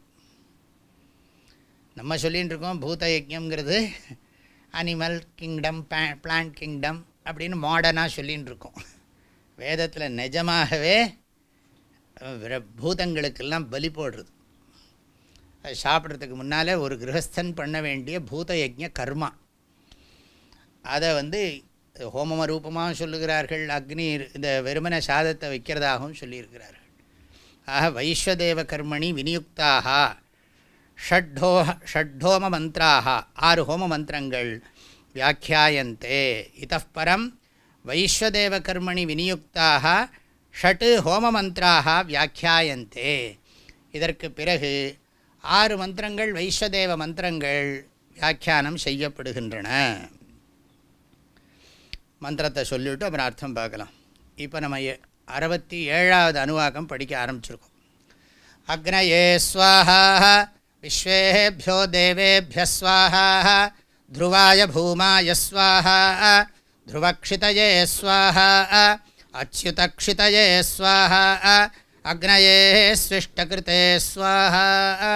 நம்ம சொல்லிகிட்டு இருக்கோம் பூத யஜ்யங்கிறது அனிமல் கிங்டம், பிளான்ட் கிங்டம் அப்படின்னு மாடர்னாக சொல்லின்னு இருக்கோம். வேதத்தில் நிஜமாகவே பூதங்களுக்கெல்லாம் பலி போடுறது. அது சாப்பிட்றதுக்கு முன்னால் ஒரு கிரகஸ்தன் பண்ண வேண்டிய பூத யஜ்ய கர்மா, அதை வந்து ஹோமம ரூபமாகவும் சொல்லுகிறார்கள், அக்னி இந்த வெறுமன சாதத்தை வைக்கிறதாகவும் சொல்லியிருக்கிறார்கள். ஆக வைஸ்வதேவ கர்மணி விநியுக்தாக ஷட்டோ ஷட்டோம மந்திராக, ஆறு ஹோம மந்திரங்கள் வியாக்கியாயந்தே. இத்தः பரம் வைஸ்வதேவ கர்மணி விநியுக்தாக ஷட் ஹோம மந்திராக வியாக்கியாயந்தே. இதற்கு பிறகு ஆறு மந்திரங்கள் வைஸ்வதேவ மந்திரங்கள் வியாக்கியானம் செய்யப்படுகின்றன. மந்திரத்தை சொல்லிவிட்டு அப்புறம் அர்த்தம் பார்க்கலாம். இப்போ நம்ம அறுபத்தி ஏழாவது அனுவாகம் படிக்க ஆரம்பிச்சிருக்கோம். அக்னயே ஸ்வாஹா விஸ்வேபியோ தேவேபிய ஸ்வாஹா த்ருவாய பூமாய ஸ்வாஹா த்ருவக்ஷிதயே ஸ்வாஹா அச்யுதக்ஷிதயே ஸ்வாஹா அக்னயே ஸ்விஷ்டகிருதே ஸ்வாஹா.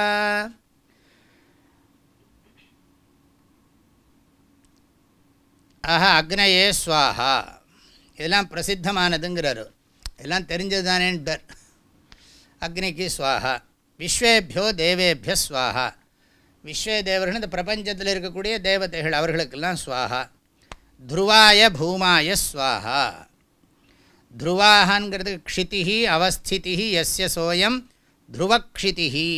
ஆஹா அக்னயே ஸ்வாஹா, இதெல்லாம் பிரசித்தமானதுங்கிறார். இதெல்லாம் தெரிஞ்சது தானேன்ட்டார். அக்னிக்கு ஸ்வாஹா. விஸ்வேபியோ தேவேபிய ஸ்வாஹா, விஸ்வே தேவர்கள் இந்த பிரபஞ்சத்தில் இருக்கக்கூடிய தேவதைகள் அவர்களுக்கெல்லாம் ஸ்வாஹா. த்ருவாய பூமாய ஸ்வாஹா. த்ருவாஹங்கிறது க்ஷிதிஹி அவஸ்திதிஹி யஸ்ய சோயம் த்ருவக்ஷிதிஹி.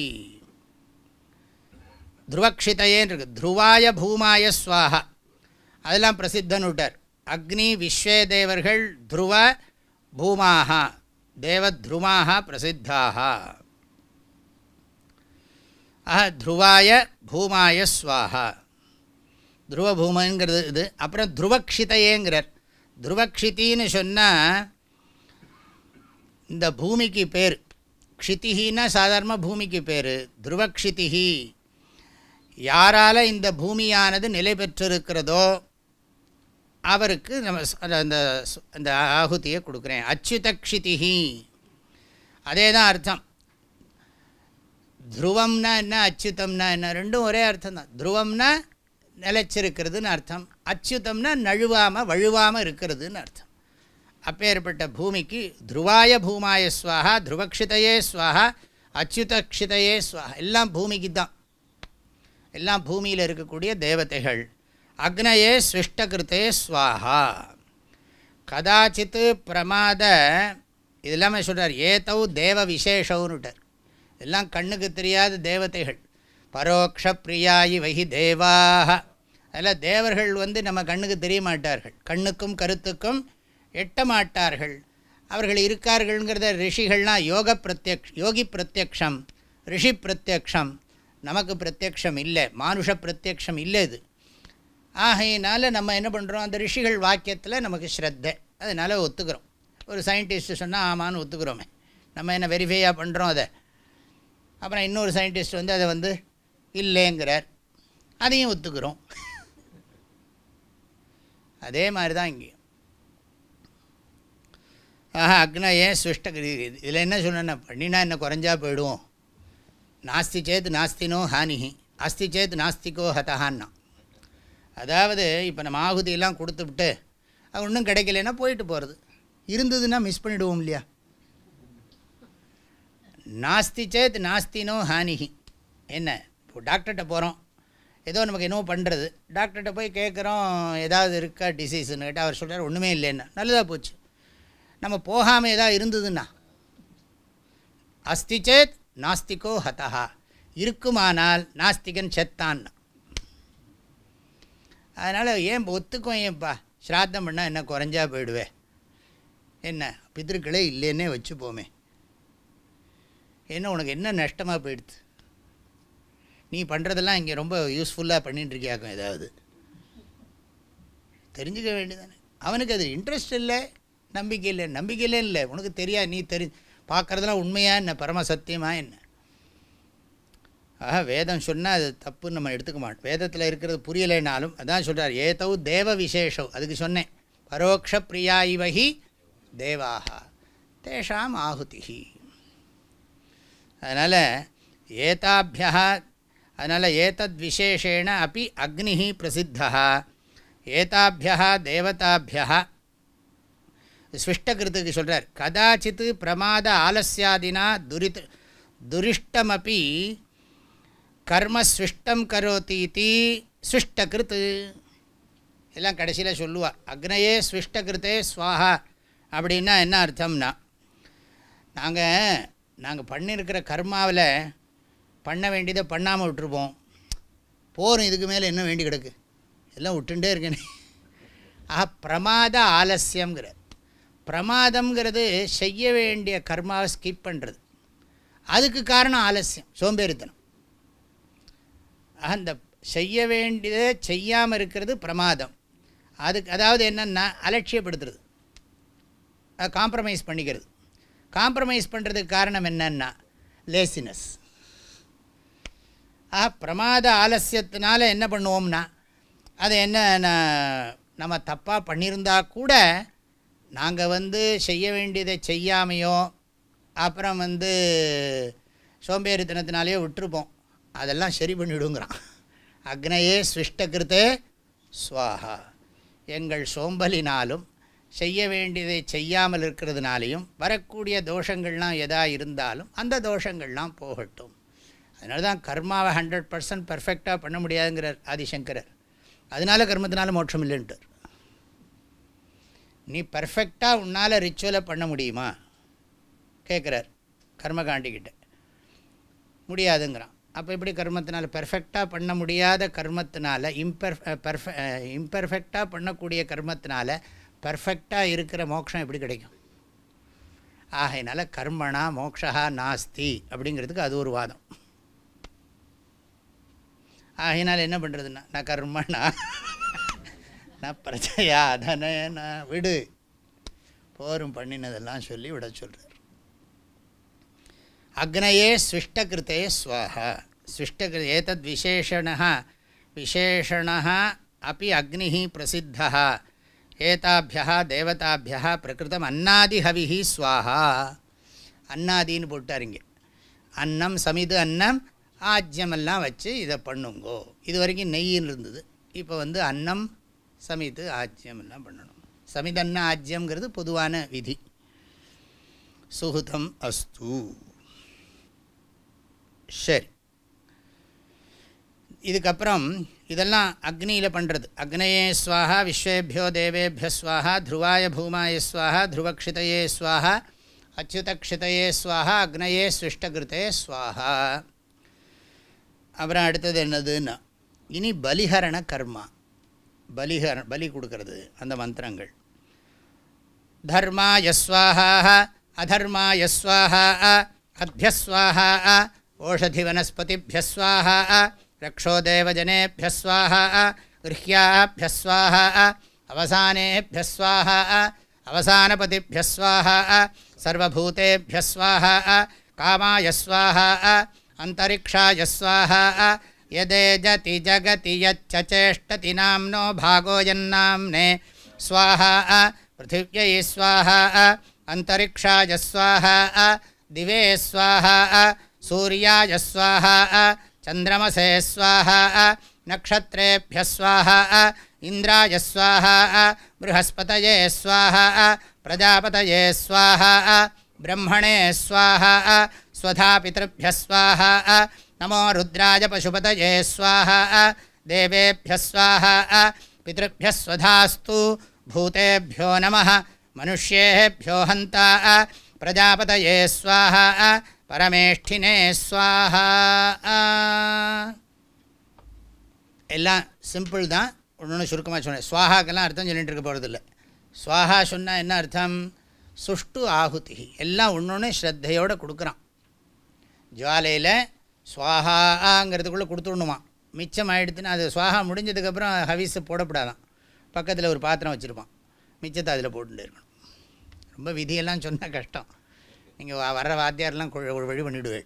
த்ருவக்ஷிதையேன்னு இருக்குது. த்ருவாய பூமாய ஸ்வாஹா, அதெல்லாம் பிரசித்தன்னு விட்டார். அக்னி விஸ்வே தேவர்கள் த்ருவ பூமாஹா தேவத்ருமாக பிரசித்தாக. ஆஹா த்ருவாய பூமாய ஸ்வாஹா, துருவ பூமங்கிறது இது. அப்புறம் துருவக்ஷிதையேங்கிறார். துருவக்ஷித்தின்னு சொன்னால் இந்த பூமிக்கு பேர். க்ஷிதிஹின்னா சாதாரண பூமிக்கு பேர். துருவக்ஷிதிஹி, யாரால் இந்த பூமியானது நிலை பெற்றிருக்கிறதோ அவருக்கு நம்ம அந்த அந்த ஆகுதியை கொடுக்குறேன். அச்சுதக்ஷிதிஹி அதே தான் அர்த்தம். துருவம்னா என்ன, அச்சுதம்னா என்ன, ரெண்டும் ஒரே அர்த்தம் தான். துருவம்னா நிலைச்சிருக்கிறதுன்னு அர்த்தம், அச்சுதம்னா நழுவாமல் வழுவாமல் இருக்கிறதுன்னு அர்த்தம். அப்பேற்பட்ட பூமிக்கு துருவாய பூமாய ஸ்வாஹா, துருவக்ஷிதையே ஸ்வாஹா, அச்சுதக்ஷிதையே ஸ்வாஹா, எல்லாம் பூமிக்கு தான், எல்லாம் பூமியில் இருக்கக்கூடிய தேவதைகள். அக்னயே ஸ்விஷ்டகிருத்தே ஸ்வாஹா. கதாச்சித்து பிரமாத இதெல்லாமே சொல்கிறார். ஏதௌ தேவ விசேஷவுன்னுட்டார். எல்லாம் கண்ணுக்கு தெரியாத தேவதைகள். பரோக்ஷ பிரியாயி வகி தேவாக, அதில் தேவர்கள் வந்து நம்ம கண்ணுக்கு தெரிய மாட்டார்கள், கண்ணுக்கும் கருத்துக்கும் எட்ட மாட்டார்கள். அவர்கள் இருக்கார்கள்ங்கிறத ரிஷிகள்னால் யோக பிரத்யக்ஷ யோகி பிரத்யக்ஷம், ரிஷி பிரத்யக்ஷம், நமக்கு பிரத்யக்ஷம் இல்லை, மானுஷ பிரத்யக்ஷம் இல்லை இது. ஆகையினால நம்ம என்ன பண்ணுறோம், அந்த ரிஷிகள் வாக்கியத்தில் நமக்கு ஸ்ரத்தை, அதனால் ஒத்துக்கிறோம். ஒரு சயின்டிஸ்ட்டு சொன்னால் ஆமான்னு ஒத்துக்கிறோமே, நம்ம என்ன வெரிஃபையாக பண்ணுறோம் அதை. அப்புறம் இன்னொரு சயின்டிஸ்ட் வந்து அதை வந்து இல்லைங்கிறார், அதையும் ஒத்துக்கிறோம். அதே மாதிரி தான் இங்கேயும். ஆஹா அக்னயே ஸ்விஷ்டகிரி. இதில் என்ன சொன்னேன்னா, பண்ணினா என்ன குறைஞ்சா போயிடுவோம். நாஸ்தி சேத் நாஸ்தினோ ஹானிஹி, அஸ்தி சேத் நாஸ்திகோ ஹதஹான்னா. அதாவது இப்போ நம்ம ஆகுதியெல்லாம் கொடுத்துவிட்டு அது ஒன்றும் கிடைக்கலன்னா போயிட்டு போகிறது, இருந்ததுன்னா மிஸ் பண்ணிவிடுவோம் இல்லையா. நாஸ்தி சேத் நாஸ்தினோ ஹானிஹி. என்ன, இப்போ டாக்டர்கிட்ட போகிறோம், ஏதோ நமக்கு என்னவோ பண்ணுறது, டாக்டர்கிட்ட போய் கேட்குறோம் ஏதாவது இருக்கா டிசீஸுன்னு கேட்டால் அவர் சொல்கிறார் ஒன்றுமே இல்லைன்னா, நல்லதாக போச்சு. நம்ம போகாமல் ஏதாவது இருந்ததுன்னா, அஸ்தி சேத் நாஸ்திகோ ஹதஹா, இருக்குமானால் நாஸ்திகன் செத்தான்னா. அதனால் ஏன் ஒத்துக்கும், ஏன்ப்பா ஸ்ராத்தம் பண்ணால் என்ன குறைஞ்சா போயிடுவே, என்ன பித்திருக்களே இல்லைன்னே வச்சுப்போமே, என்ன உனக்கு என்ன நஷ்டமாக போயிடுது, நீ பண்ணுறதெல்லாம் இங்கே ரொம்ப யூஸ்ஃபுல்லாக பண்ணிட்டுருக்கியாக்கும், ஏதாவது தெரிஞ்சுக்க வேண்டியதானே. அவனுக்கு அது இன்ட்ரெஸ்ட் இல்லை, நம்பிக்கை இல்லை. நம்பிக்கையிலே இல்லை, உனக்கு தெரியாது, நீ தெரி பார்க்குறதுலாம் உண்மையாக என்ன, பரம சத்தியமாக என்ன. ஆஹா வேதம் சொன்னால் அது தப்புன்னு நம்ம எடுத்துக்க மாட்டோம். வேதத்தில் இருக்கிறது புரியலைனாலும் அதான் சொல்கிறார். ஏதௌ தேவ விசேஷம், அதுக்கு சொன்னேன். பரோக்ஷ பிரியா இவகி தேவாக தேஷாம் ஆகுதிஹி. அதனால் ஏதாபியா, அதனால் ஏதத் விசேஷேண அப்படி அக்னிஹி பிரசித்தா. ஏதாபியா தேவதாபியா ஸ்விஷ்டகிருத்துக்கு சொல்கிறார். கதாச்சித் பிரமாத ஆலஸ்யாதினா துரித் துரிஷ்டமப்பி கர்ம ஸ்விஷ்டம் கரோதீதி ஸ்விஷ்டகிருத்து. எல்லாம் கடைசியில் சொல்லுவார். அக்னயே ஸ்விஷ்டகிருத்தே ஸ்வாஹா அப்படின்னா என்ன அர்த்தம்னா, நாங்கள் நாங்கள் பண்ணியிருக்கிற கர்மாவில் பண்ண வேண்டியதை பண்ணாமல் விட்டுருப்போம், போகிறோம், இதுக்கு மேலே என்ன வேண்டி கிடக்கு, எல்லாம் விட்டுண்டே இருக்கேனே. ஆஹா பிரமாத ஆலஸ்யங்கிற, பிரமாதம்ங்கிறது செய்ய வேண்டிய கர்மாவை ஸ்கிப் பண்ணுறது, அதுக்கு காரணம் ஆலஸ்யம், சோம்பேறித்தனம். அந்த செய்ய வேண்டியதை செய்யாமல் இருக்கிறது பிரமாதம். அதுக்கு அதாவது என்னென்னா அலட்சியப்படுத்துறது, அது காம்ப்ரமைஸ் பண்ணிக்கிறது. காம்ப்ரமைஸ் பண்ணுறதுக்கு காரணம் என்னன்னா லேசினஸ். ஆ பிரமாத ஆலசியத்தினால என்ன பண்ணுவோம்னா, அது என்ன நம்ம தப்பாக பண்ணியிருந்தால் கூட நாங்கள் வந்து செய்ய வேண்டியதை செய்யாமையோ அப்புறம் வந்து சோம்பேறித்தனத்தினாலேயோ விட்டுருப்போம், அதெல்லாம் சரி பண்ணிவிடுங்கிறான். அக்னயே ஸ்விஷ்டகிருத்தே ஸ்வாஹா. எங்கள் சோம்பலினாலும் செய்ய வேண்டியதை செய்யாமல் இருக்கிறதுனாலையும் வரக்கூடிய தோஷங்கள்லாம் எதா இருந்தாலும் அந்த தோஷங்கள்லாம் போகட்டும். அதனால தான் கர்மாவை ஹண்ட்ரட் பர்சன்ட் பர்ஃபெக்டாக பண்ண முடியாதுங்கிறார் ஆதிசங்கரர். அதனால கர்மத்தினால மோட்சம் இல்லைன்ட்டார். நீ பர்ஃபெக்டாக உன்னால் ரிச்சுவலை பண்ண முடியுமா கேட்குறார் கர்மகாண்டிக்கிட்ட. முடியாதுங்கிறான். அப்போ எப்படி கர்மத்தினால பெர்ஃபெக்டாக பண்ண முடியாத கர்மத்தினால இம்பெர் பர்ஃபெ இம்பெர்ஃபெக்டாக பண்ணக்கூடிய கர்மத்தினால பர்ஃபெக்டாக இருக்கிற மோட்சம் எப்படி கிடைக்கும்? ஆகையினால கர்மணா மோக்ஷா நாஸ்தி அப்படிங்கிறதுக்கு அது ஒரு வாதம். ஆகினால் என்ன பண்ணுறதுன்னா நான் கர்மனா நான் பிரஜையா அதனே நான் விடு போரும் பண்ணினதெல்லாம் சொல்லி விட சொல்கிறார். அக்னயே ஸ்விஷ்டகிருத்தே ஸ்வாஹா. ஸ்விஷ்டகிரு ஏதத் விசேஷணः விசேஷணः அப்படி அக்னிः பிரசித்தः ஏதாபியः தேவதாபியः பிரகிருதம் அன்னாதிஹவிஹி ஸ்வாஹா. அன்னாதின்னு போட்டாருங்க. அன்னம் சமிது அன்னம் ஆஜ்யமெல்லாம் வச்சு இதை பண்ணுங்கோ. இது வரைக்கும் நெய்யின்னு இருந்தது. இப்போ வந்து அன்னம் சமிது ஆஜ்யம் எல்லாம் பண்ணணும். சமிதன்ன ஆஜ்யம்ங்கிறது பொதுவான விதி. சுஹுதம் அஸ்து. சரி, இதுக்கப்புறம் இதெல்லாம் அக்னியில் பண்ணுறது. அக்னயே ஸ்வாஹா விஸ்வேபியோ தேவேபிய ஸ்வாஹா த்ருவாய பூமாய ஸ்வாஹா த்ருவக்ஷிதயே ஸ்வாஹா அச்சுதக்ஷிதயே ஸ்வாஹா அக்னயே ஸ்விஷ்டகிருத்தே ஸ்வாஹா. அப்புறம் அடுத்தது என்னதுன்னா இனி பலிஹரண கர்மா. பலிஹர பலி கொடுக்கறது அந்த மந்திரங்கள். தர்மாய ஸ்வாஹா அதர்மாய ஸ்வாஹா அத்யஸ்வாஹா ஓஷதி வனஸ்பதிபிய ஸ்வாஹா ரக்ஷோதேவஜனேபிய ஸ்வாஹா கிருஹ்யாபிய ஸ்வாஹா அவசானேபிய ஸ்வாஹா அவசானபதிபிய ஸ்வாஹா சர்வபூதேபிய ஸ்வாஹா காமாய ஸ்வாஹா அந்தரிக்ஷாய ஸ்வாஹா யதேஜதி ஜகதி யச்சேஷ்டதி நாம்னோ பாகோ யன்னாம்னே ஸ்வாஹா பிருத்திவ்யை ஸ்வாஹா அந்தரிக்ஷாய ஸ்வாஹா திவே ஸ்வாஹா சூர்யாய ஸ்வாஹா சந்திரமசே ஸ்வாஹா நக்ஷத்ரேபிய ஸ்வாஹா இந்திராய ஸ்வாஹா ப்ருஹஸ்பதயே ஸ்வாஹா பிரஜாபதயே ஸ்வாஹா பிரம்மணே ஸ்வாஹா ஸ்வதா பித்ருப்ய ஸ்வாஹா நமோ ருத்ராய பசுபதயே ஸ்வாஹா தேவேப்ய ஸ்வாஹா பித்ருப்ய ஸ்வதாஸ்து பூதேப்யோ நமः மனுஷ்யேப்யோ ஹந்தா பிரஜாபதயே ஸ்வாஹா பரமேஷ்டினே ஸ்வாஹா. எல்லாம் சிம்பிள் தான். ஒன்று ஒன்று சுருக்கமாக சொன்னேன். ஸ்வாஹாக்கெல்லாம் அர்த்தம் சொல்லிகிட்டு இருக்க போகிறது இல்லை. ஸ்வாஹா சொன்னால் என்ன அர்த்தம்? சுஷ்டு ஆகுதி. எல்லாம் ஒன்று ஒன்று ஸ்ரத்தையோடு கொடுக்குறான். ஜுவாலையில் ஸ்வாஹாங்கிறதுக்குள்ளே கொடுத்துடணுமா. மிச்சம் ஆகிடுதுன்னா அது ஸ்வாஹா முடிஞ்சதுக்கப்புறம் ஹவிஸை போடப்படாதான். பக்கத்தில் ஒரு பாத்திரம் வச்சுருப்பான், மிச்சத்தை அதில் போட்டுட்டு இருக்கணும். ரொம்ப விதியெல்லாம் சொன்னால் கஷ்டம். நீங்கள் வர்ற வாத்தியாரெலாம் ஒரு வழி பண்ணிவிடுவேன்.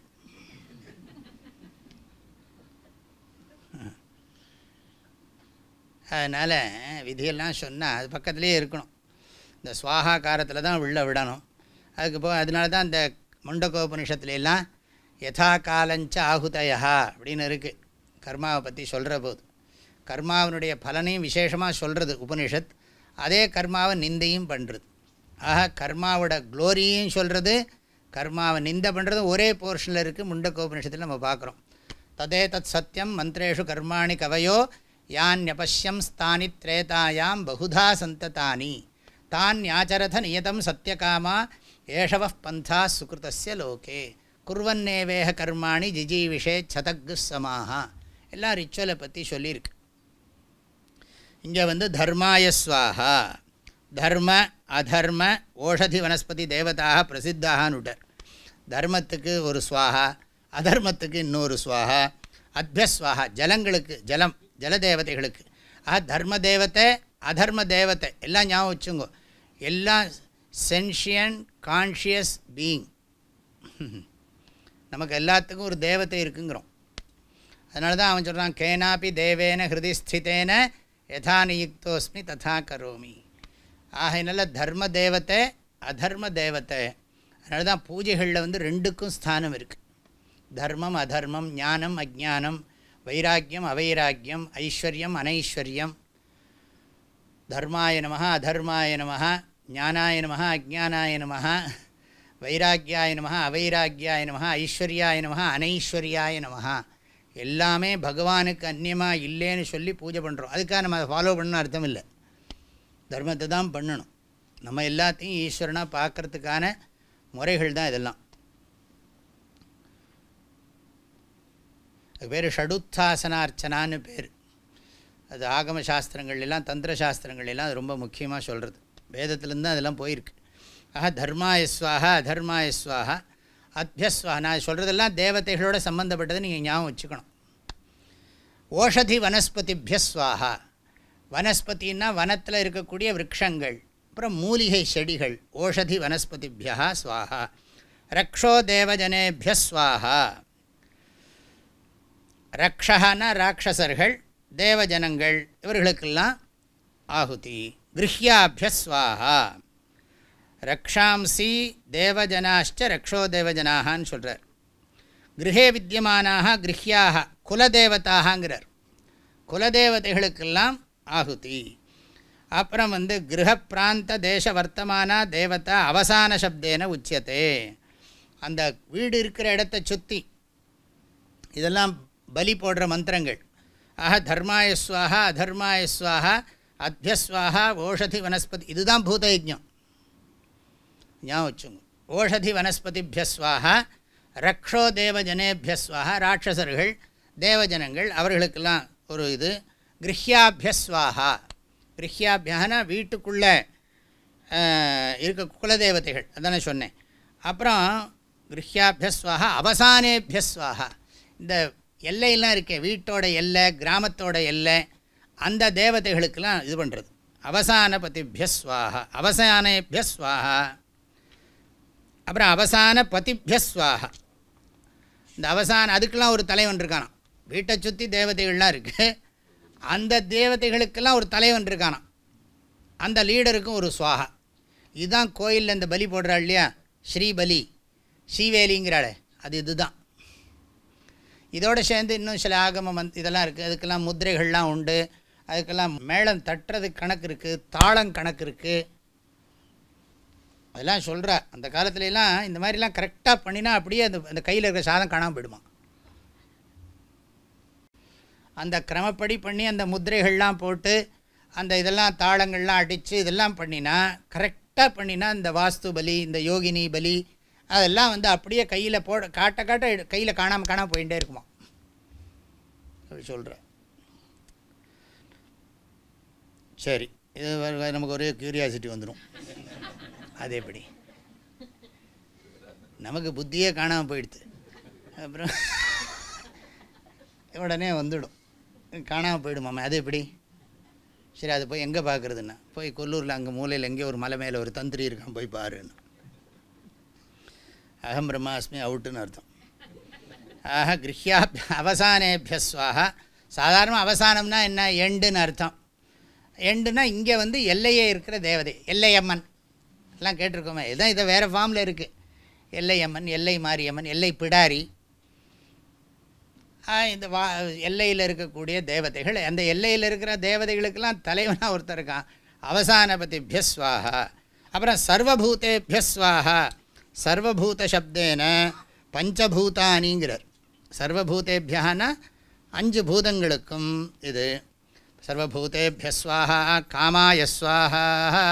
அதனால் விதியெல்லாம் சொன்னால் அது பக்கத்துலேயே இருக்கணும். இந்த ஸ்வாஹா காரத்தில் தான் உள்ள விடணும். அதுக்கு போ அதனால தான் இந்த முண்டகோபனிஷத்துலாம் யதா காலஞ்ச ஆகுதயா அப்படின்னு இருக்குது. கர்மாவை பற்றி சொல்கிற போது கர்மாவினுடைய பலனையும் விசேஷமாக சொல்கிறது உபனிஷத். அதே கர்மாவை நிந்தையும் பண்ணுறது. ஆக கர்மாவோட க்ளோரியையும் சொல்கிறது, கர்மாவை நிந்தை பண்ணுறது ஒரே போர்ஷனில் இருக்குது. முண்டகோபனிஷத்தில் நம்ம பார்க்குறோம். ததே தத் சத்தியம் மந்திரேஷு கர்மாணி கவயோ யான்யபஷ்யம் ஸ்தானி த்ரேதாயாம் பகுதா சந்ததானி தான்யாச்சரத நியதம் சத்தியகாமா ஏஷவ பந்தா சுகிருதஸ்ய லோகே குர்வன்னேவேஹ கர்மாணி ஜிஜீவிஷே சதக்கு சமாஹா. எல்லாம் ரிச்சுவலை பற்றி சொல்லியிருக்கு. இங்கே வந்து தர்மாய ஸ்வாஹா. தர்ம அதர்ம ஓஷதி வனஸ்பதி தேவதாக பிரசித்தாகனுட்டார். தர்மத்துக்கு ஒரு ஸ்வாஹா, அதர்மத்துக்கு இன்னொரு ஸ்வாஹா. அத்யஸ்வாஹா ஜலங்களுக்கு, ஜலம் ஜலதேவதைகளுக்கு. ஆஹா தர்ம தேவத்தை அதர்ம தேவத்தை எல்லாம் ஞாபகம் வச்சுங்கோ. எல்லாம் சென்ஷியன் கான்ஷியஸ் பீயிங். நமக்கு எல்லாத்துக்கும் ஒரு தேவத்தை இருக்குங்கிறோம். அதனால தான் அவன் சொல்கிறான், கேனாப்பி தேவேன ஹிருதி ஸ்திதேன யதா நியுக்தோஸ்மி ததா கரோமி. ஆகையினால தர்ம தேவத்தை அதர்ம தேவத்தை. அதனால தான் பூஜைகளில் வந்து ரெண்டுக்கும் ஸ்தானம் இருக்குது. தர்மம் அதர்மம், ஞானம் அஜ்ஞானம், வைராக்கியம் அவைராக்கியம், ஐஸ்வர்யம் அனைஸ்வர்யம். தர்மாய நமஹ அதர்மாய நமஹ, ஞானாய நமஹ அஜ்ஞானாய நமஹ, வைராக்கியாய நமஹ அவைராக்கியாய நமஹ, ஐஸ்வர்யாய நமஹ அனைஸ்வர்யாய நமஹ. எல்லாமே பகவானுக்கு அந்நியமாக இல்லைன்னு சொல்லி பூஜை பண்ணுறோம். அதுக்காக நம்ம அதை ஃபாலோ பண்ணணும் அர்த்தம் இல்லை. தர்மத்தை தான் பண்ணணும். நம்ம எல்லாத்தையும் ஈஸ்வரனாக பார்க்குறதுக்கான முறைகள் தான் இதெல்லாம். அது பேர் ஷடுத்தாசனார்ச்சனான்னு பேர். அது ஆகம சாஸ்திரங்கள்லாம் தந்திர சாஸ்திரங்கள்லாம் அது ரொம்ப முக்கியமாக சொல்கிறது. வேதத்துலேருந்து தான் அதெல்லாம் போயிருக்கு. ஆஹா தர்மாயஸ்வாஹா அதர்மாயஸ்வாஹா அத்யஸ்வாஹா. நான் சொல்கிறதெல்லாம் தேவதைகளோட சம்மந்தப்பட்டதை நீங்கள் ஞாபகம் வச்சுக்கணும். ஓஷதி வனஸ்பதிபிய ஸ்வாஹா. வனஸ்பதினா வனத்தில் இருக்கக்கூடிய விரக்ஷங்கள், அப்புறம் மூலிகை செடிகள். ஓஷதி வனஸ்பதிபியா ஸ்வாஹா. ரக்ஷோ தேவஜனேபிய ஸ்வாஹா. ரக்ஷகான ராட்சசர்கள், தேவஜனங்கள், இவர்களுக்கெல்லாம் ஆகுதி. கிருஹ்யாபிய ஸ்வாஹா. ரக்ஷாம்சி தேவஜனாஷ்ச ரக்ஷோ தேவஜனாகான்னு சொல்கிறார். கிரகே வித்தியமானாக கிருஹ்யாக குலதேவதாகங்கிறார். குலதேவதைகளுக்கெல்லாம் ஆகுதி. அப்புறம் வந்து கிரக பிராந்த தேச வர்த்தமானா தேவதா அவசான சப்தேன உச்சியத்தே. அந்த வீடு இருக்கிற இடத்தை சுற்றி இதெல்லாம் பலி போடுற மந்திரங்கள். ஆஹ தர்மாயஸ்வாஹா அதர்மாயஸ்வாஹா அத்யஸ்வாஹா ஓஷதி வனஸ்பதி. இதுதான் பூதயஜ்ஞம். ஞாபகம் வச்சுங்க. ஓஷதி வனஸ்பதிபியஸ்வாஹா ரக்ஷோ தேவஜனேபியஸ்வாஹா. ராட்சசர்கள், தேவஜனங்கள், அவர்களுக்கெல்லாம் ஒரு இது. கிருஹ்யாபியஸ்வாஹா. கிருஹ்யாபியனா வீட்டுக்குள்ளே இருக்க குலதேவதைகள், அதானே சொன்னேன். அப்புறம் கிருஹ்யாபியஸ்வாஹா அவசானேபியஸ்வாஹா. இந்த எல்லையெல்லாம் இருக்கே, வீட்டோட எல்லை, கிராமத்தோட எல்லை, அந்த தேவதைகளுக்கெல்லாம் இது பண்ணுறது. அவசான பதிபியஸ்வாஹா அவசானேபியஸ்வாஹா. அப்புறம் அவசான பதிபியஸ்வாஹா. இந்த அவசான அதுக்கெல்லாம் ஒரு தலைவன் இருக்கானாம். வீட்டை சுற்றி தேவதைகள்லாம் இருக்குது, அந்த தேவதைகளுக்கெல்லாம் ஒரு தலைவன் இருக்கானாம். அந்த லீடருக்கும் ஒரு சுவாகா. இதுதான் கோயிலில் இந்த பலி போடுறாள் இல்லையா, ஸ்ரீபலி, ஸ்ரீவேலிங்கிறாள், அது இதுதான். இதோடு சேர்ந்து இன்னும் சில ஆகம மந்த் இதெல்லாம் இருக்குது. அதுக்கெல்லாம் முத்திரைகள்லாம் உண்டு. அதுக்கெல்லாம் மேளம் தட்டுறதுக்கு கணக்கு இருக்குது, தாளம் கணக்கு இருக்குது. அதெல்லாம் சொல்கிறா. அந்த காலத்துலலாம் இந்த மாதிரிலாம் கரெக்டாக பண்ணினா அப்படியே அந்த அந்த கையில் இருக்கிற சாதம் காணாமல் போயிடுமா. அந்த கிரமப்படி பண்ணி அந்த முத்திரைகள்லாம் போட்டு அந்த இதெல்லாம் தாளங்கள்லாம் அடித்து இதெல்லாம் பண்ணினா, கரெக்டாக பண்ணினா இந்த வாஸ்து பலி, இந்த யோகினி பலி, அதெல்லாம் வந்து அப்படியே கையில் போட காட்ட காட்ட கையில் காணாமல் காணாமல் போயிட்டே இருக்குமா. அப்படி சொல்கிறேன். சரி, இது நமக்கு ஒரே க்யூரியாசிட்டி வந்துடும். அது எப்படி நமக்கு புத்தியே காணாமல் போயிடுது, அப்புறம் உடனே வந்துடும், காணாமல் போயிடுமாமே. அது எப்படி? சரி, அது போய் எங்கே பார்க்குறதுன்னா, போய் கொல்லூரில் அங்கே மூலையில் எங்கேயோ ஒரு மலை மேலே ஒரு தந்திரி இருக்கான், போய் பாருன்னு. அகம் பிரம்மாஸ்மி அவுட்டுன்னு அர்த்தம். ஆஹா கிருஹ்யா அவசானேபியஸ்வாஹா. சாதாரண அவசானம்னா என்ன, எண்டுன்னு அர்த்தம். எண்டுனா இங்கே வந்து எல்லையே இருக்கிற தேவதை, எல்லையம்மன் எல்லாம் கேட்டிருக்கோமே. இதுதான் இதை வேறு ஃபார்மில் இருக்குது. எல்லையம்மன், எல்லை மாரியம்மன், எல்லை பிடாரி, இந்த வா எல்லையில் இருக்கக்கூடிய தேவதைகள். அந்த எல்லையில் இருக்கிற தேவதைகளுக்கெல்லாம் தலைவனாக ஒருத்தர் இருக்கான். அவசான பதிபியஸ்வாஹா. அப்புறம் சர்வபூதேபியஸ்வாஹா. சர்வபூத சப்தேன பஞ்சபூதானிங்கிறார். சர்வபூதேபியானா அஞ்சு பூதங்களுக்கும் இது. சர்வபூதேபியஸ்வாஹா காமாயஸ்வாஹா.